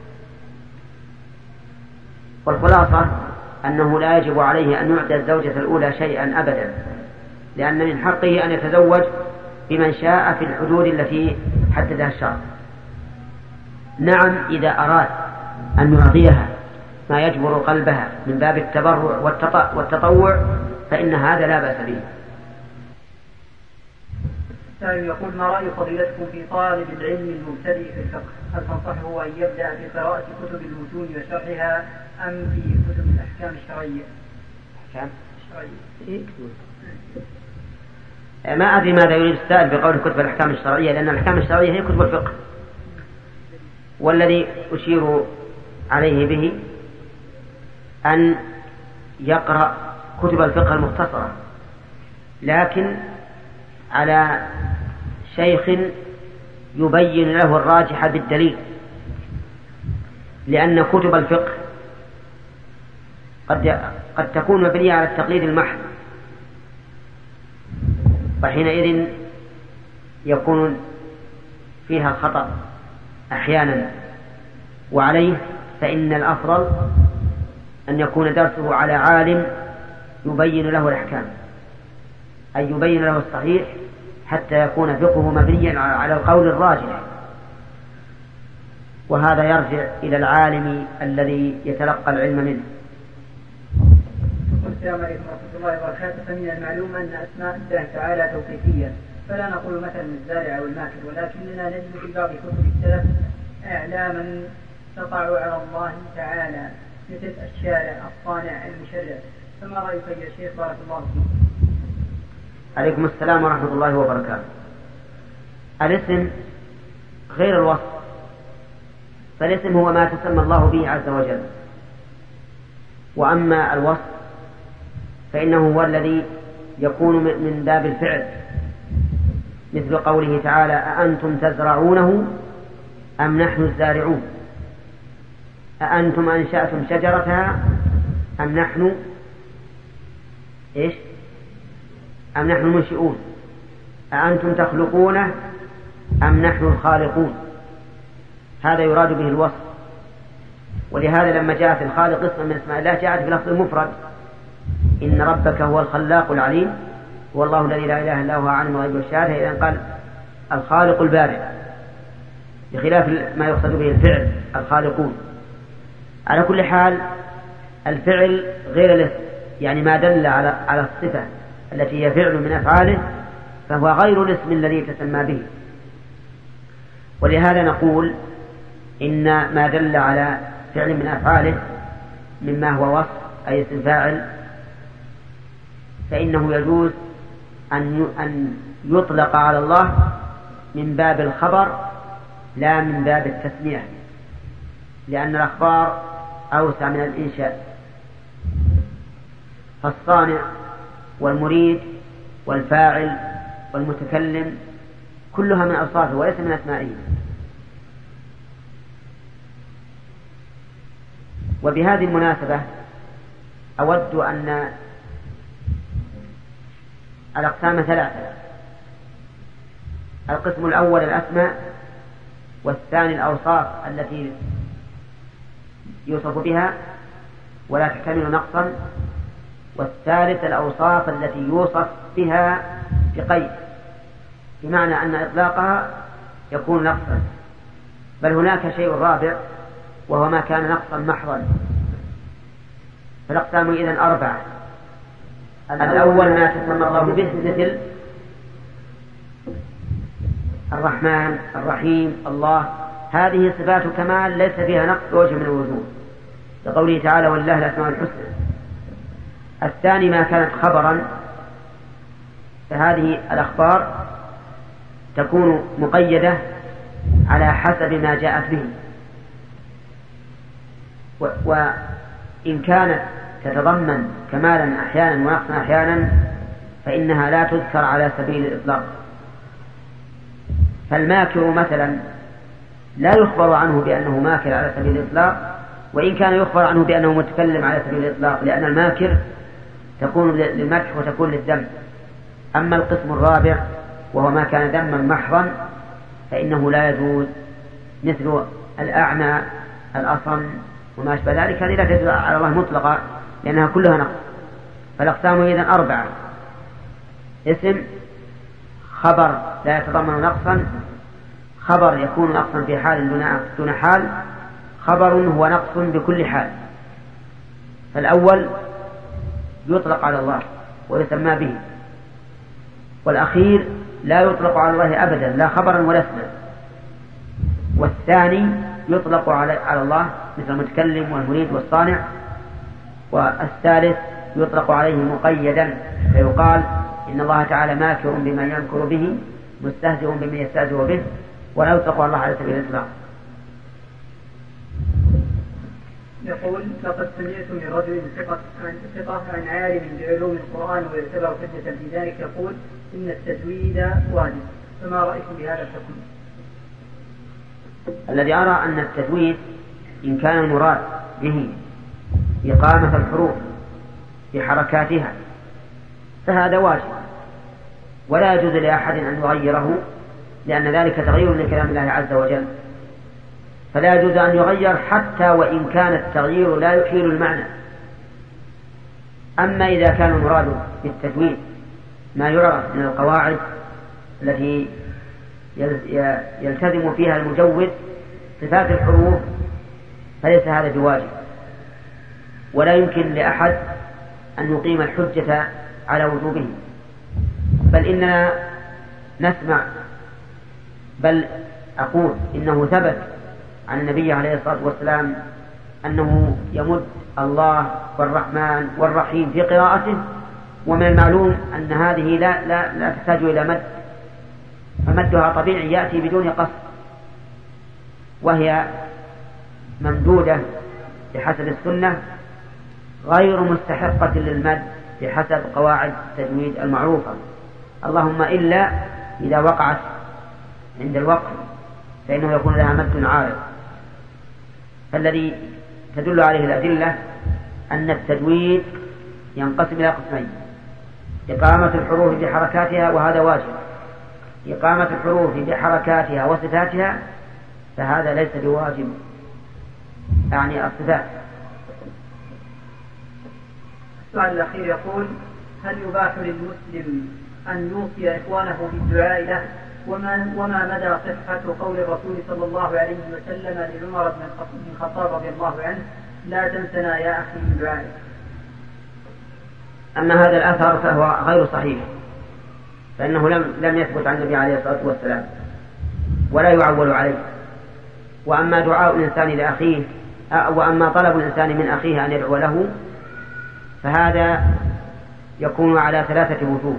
والخلاصة أنه لا يجب عليه أن يعطي الزوجة الأولى شيئا أبدا، لأن من حقه أن يتزوج بمن شاء في الحدود التي حددها الشرع. نعم إذا أراد أن يعطيها ما يجبر قلبها من باب التبرع والتطوع فإن هذا لا بأس به.
يقول: ما رأي فضيلتكم في طالب العلم المبتدئ في الفقه؟ هل تنصحه أن يبدأ بقراءة كتب المتون وشرحها أم في كتب الأحكام الشرعية؟
أحكام الشرعية. ما أدري ماذا يريد السائل بقول كتب الأحكام الشرعية، لأن الأحكام الشرعية هي كتب الفقه، والذي أشير عليه به أن يقرأ كتب الفقه المختصرة، لكن على شيخ يبين له الراجح بالدليل، لأن كتب الفقه قد قد تكون مبنية على التقليد المحض، وحينئذ يكون فيها خطأ أحيانا. وعليه فإن الأفضل أن يكون درسه على عالم يبين له الأحكام، أي يبين له الصحيح، حتى يكون فقهه مبنيا على القول الراجح، وهذا يرجع إلى العالم الذي يتلقى العلم منه.
السلام عليكم ورحمة الله وبركاته. فمن المعلوم أن أسماء الله تعالى توقيفية، فلا نقول مثلا الزارع والماكر، ولكننا نجد في بعض كتب السلف إعلاما تقع على الله تعالى مثل الشارع، الصانع، المشرع. فما رأيك يا شيخ بارك الله فيك؟
عليكم السلام ورحمة الله وبركاته. الاسم غير الوصف، فالاسم هو ما تسمى الله به عز وجل، وأما الوصف فإنه هو الذي يكون من باب الفعل، مثل قوله تعالى: أأنتم تزرعونه أم نحن الزارعون، أأنتم أنشأتم شجرتها أم نحن إيش أم نحن المنشئون، أأنتم تخلقونه أم نحن الخالقون. هذا يراد به الوصف. ولهذا لما جاءت الخالق اسم من اسماء الله جاءت بلفظ المفرد: إن ربك هو الخلاق العليم، هو الله الذي لا إله إلا هو عالم الغيب والشهادة. إذن قال الخالق البارئ، بخلاف ما يقصد به الفعل الخالقون. على كل حال الفعل غير الاسم، يعني ما دل على على الصفة التي هي فعل من أفعاله فهو غير الاسم الذي تسمى به. ولهذا نقول إن ما دل على فعل من أفعاله مما هو وصف أي اسم فاعل فإنه يجوز أن يطلق على الله من باب الخبر لا من باب التسمية، لأن الأخبار أوسع من الإنشاء. فالصانع والمريد والفاعل والمتكلم كلها من أوصافه وليس من أسمائه. وبهذه المناسبة أود أن الأقسام ثلاثة: القسم الأول الأسماء، والثاني الأوصاف التي يوصف بها ولا تحتمل نقصا، والثالث الأوصاف التي يوصف بها بقيد، بمعنى أن إطلاقها يكون نقصا. بل هناك شيء رابع وهو ما كان نقصا محضا. فالأقسام إذن أربعة: الأول ما تسمى الله به مثل الرحمن الرحيم الله، هذه صفات كمال ليس فيها نقص بوجه من الوجوه، لقوله تعالى: ولله الأسماء الحسنى. الثاني ما كانت خبرا، فهذه الأخبار تكون مقيدة على حسب ما جاءت به، وإن كانت تتضمن كمالا أحيانا ونقصا أحيانا فإنها لا تذكر على سبيل الإطلاق. فالماكر مثلا لا يخبر عنه بأنه ماكر على سبيل الإطلاق، وإن كان يخبر عنه بأنه متكلم على سبيل الإطلاق، لأن الماكر تكون للمدح وتكون للذم. أما القسم الرابع وهو ما كان ذما محضا فإنه لا يجوز، مثل الأعمى الأصم وما أشبه ذلك، هذه لا تجوز على الله مطلقا لأنها كلها نقص. فالأقسام إذن أربعة: اسم خبر لا يتضمن نقصا، خبر يكون نقصا في حال دون حال، خبر هو نقص بكل حال. فالأول يطلق على الله ويسمى به، والأخير لا يطلق على الله أبدا لا خبرا ولا اسما، والثاني يطلق على الله مثل المتكلم والمريد والصانع، والثالث يطلق عليه مقيدا فيقال إن الله تعالى ماكر بما يمكر به مستهزئ بما يستهزئ به، ولا يطلق على الله على سبيل الإطلاق.
يقول: لقد سمعت من رجل ثقة عن عالم بعلوم القرآن ويعتبر حجة في ذلك يقول إن التجويد واجب، فما رأيكم بهذا الحكم؟
الذي أرى أن التجويد إن كان المراد به إقامة الحروف بحركاتها فهذا واجب، ولا يجوز لأحد أن يغيره، لأن ذلك تغيير لكلام الله عز وجل، فلا يجوز أن يغير حتى وإن كان التغيير لا يحيل المعنى. أما إذا كان المراد بالتجويد ما يعرف من القواعد التي يلتزم فيها المجود صفات الحروف فليس هذا بواجب، ولا يمكن لأحد أن يقيم الحجة على وجوبه، بل إننا نسمع، بل أقول إنه ثبت عن النبي عليه الصلاة والسلام أنه يمد الله والرحمن والرحيم في قراءته ومن المعلوم أن هذه لا, لا, لا تحتاج إلى مد، فمدها طبيعي يأتي بدون قصد، وهي ممدودة بحسب السنة غير مستحقة للمد بحسب قواعد التجويد المعروفة، اللهم إلا إذا وقعت عند الوقف فإنه يكون لها مد عارض. فالذي تدل عليه الأدلة أن التجويد ينقسم إلى قسمين: إقامة الحروف بحركاتها وهذا واجب، إقامة الحروف بحركاتها وصفاتها فهذا ليس بواجب، يعني الصفات.
السؤال الأخير يقول: هل يباح للمسلم أن يوصي إخوانه بالدعاء له؟ وما, وما مدى صحة قول الرسول صلى الله عليه وسلم لعمر بن الخطاب رضي الله عنه: لا تنسنا يا أخي من دعائك؟
أما هذا الأثر فهو غير صحيح، فإنه لم, لم يثبت عن النبي عليه الصلاة والسلام ولا يعول عليه. وأما دعاء الإنسان لأخيه وأما طلب الإنسان من أخيه أن يدعو له فهذا يكون على ثلاثة وجوه: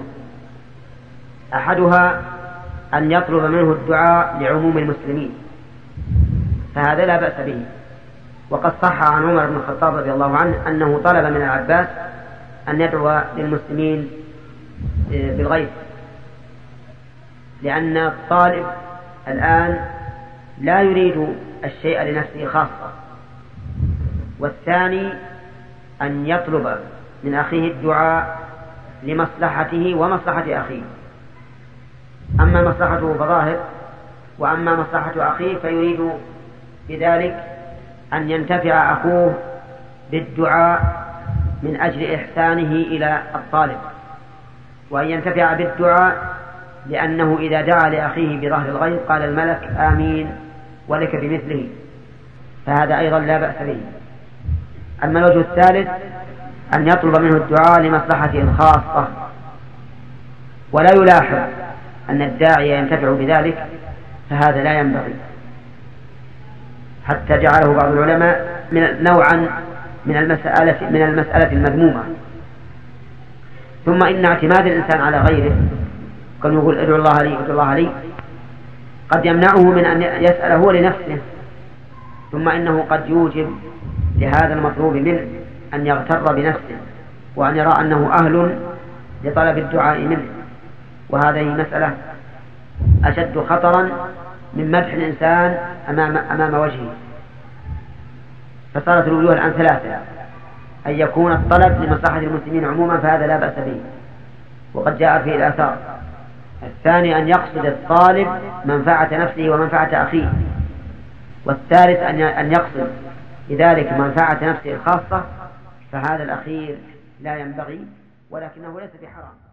أحدها أن يطلب منه الدعاء لعموم المسلمين، فهذا لا بأس به، وقد صح عن عمر بن الخطاب رضي الله عنه أنه طلب من العباس أن يدعو للمسلمين بالغيث، لأن الطالب الآن لا يريد الشيء لنفسه خاصة. والثاني أن يطلب من أخيه الدعاء لمصلحته ومصلحة أخيه، أما مصلحته فظاهر، وأما مصلحة أخيه فيريد بذلك أن ينتفع أخوه بالدعاء من أجل إحسانه إلى الطالب، وأن ينتفع بالدعاء لأنه إذا دعا لأخيه بظهر الغيب قال الملك آمين ولك بمثله، فهذا أيضا لا بأس به. أما الوجه الثالث أن يطلب منه الدعاء لمصلحته الخاصة، ولا يلاحظ أن الداعي ينتفع بذلك، فهذا لا ينبغي، حتى جعله بعض العلماء من نوعا من المسألة من المسألة المذمومة. ثم إن اعتماد الإنسان على غيره، كان يقول ادعو الله لي ادعو الله لي، قد يمنعه من أن يسأل هو لنفسه، ثم إنه قد يوجب لهذا المطلوب منه أن يغتر بنفسه وأن يرى أنه أهل لطلب الدعاء منه، وهذه مسألة أشد خطرا من مدح الإنسان أمام, أمام وجهه. فصارت الوجوه الآن ثلاثة: أن يكون الطلب لمصلحة المسلمين عموما فهذا لا بأس به وقد جاء فيه الآثار. الثاني أن يقصد الطالب منفعة نفسه ومنفعة أخيه. والثالث أن يقصد لذلك منفعة نفسه الخاصة، فهذا الأخير لا ينبغي ولكنه ليس بحرام.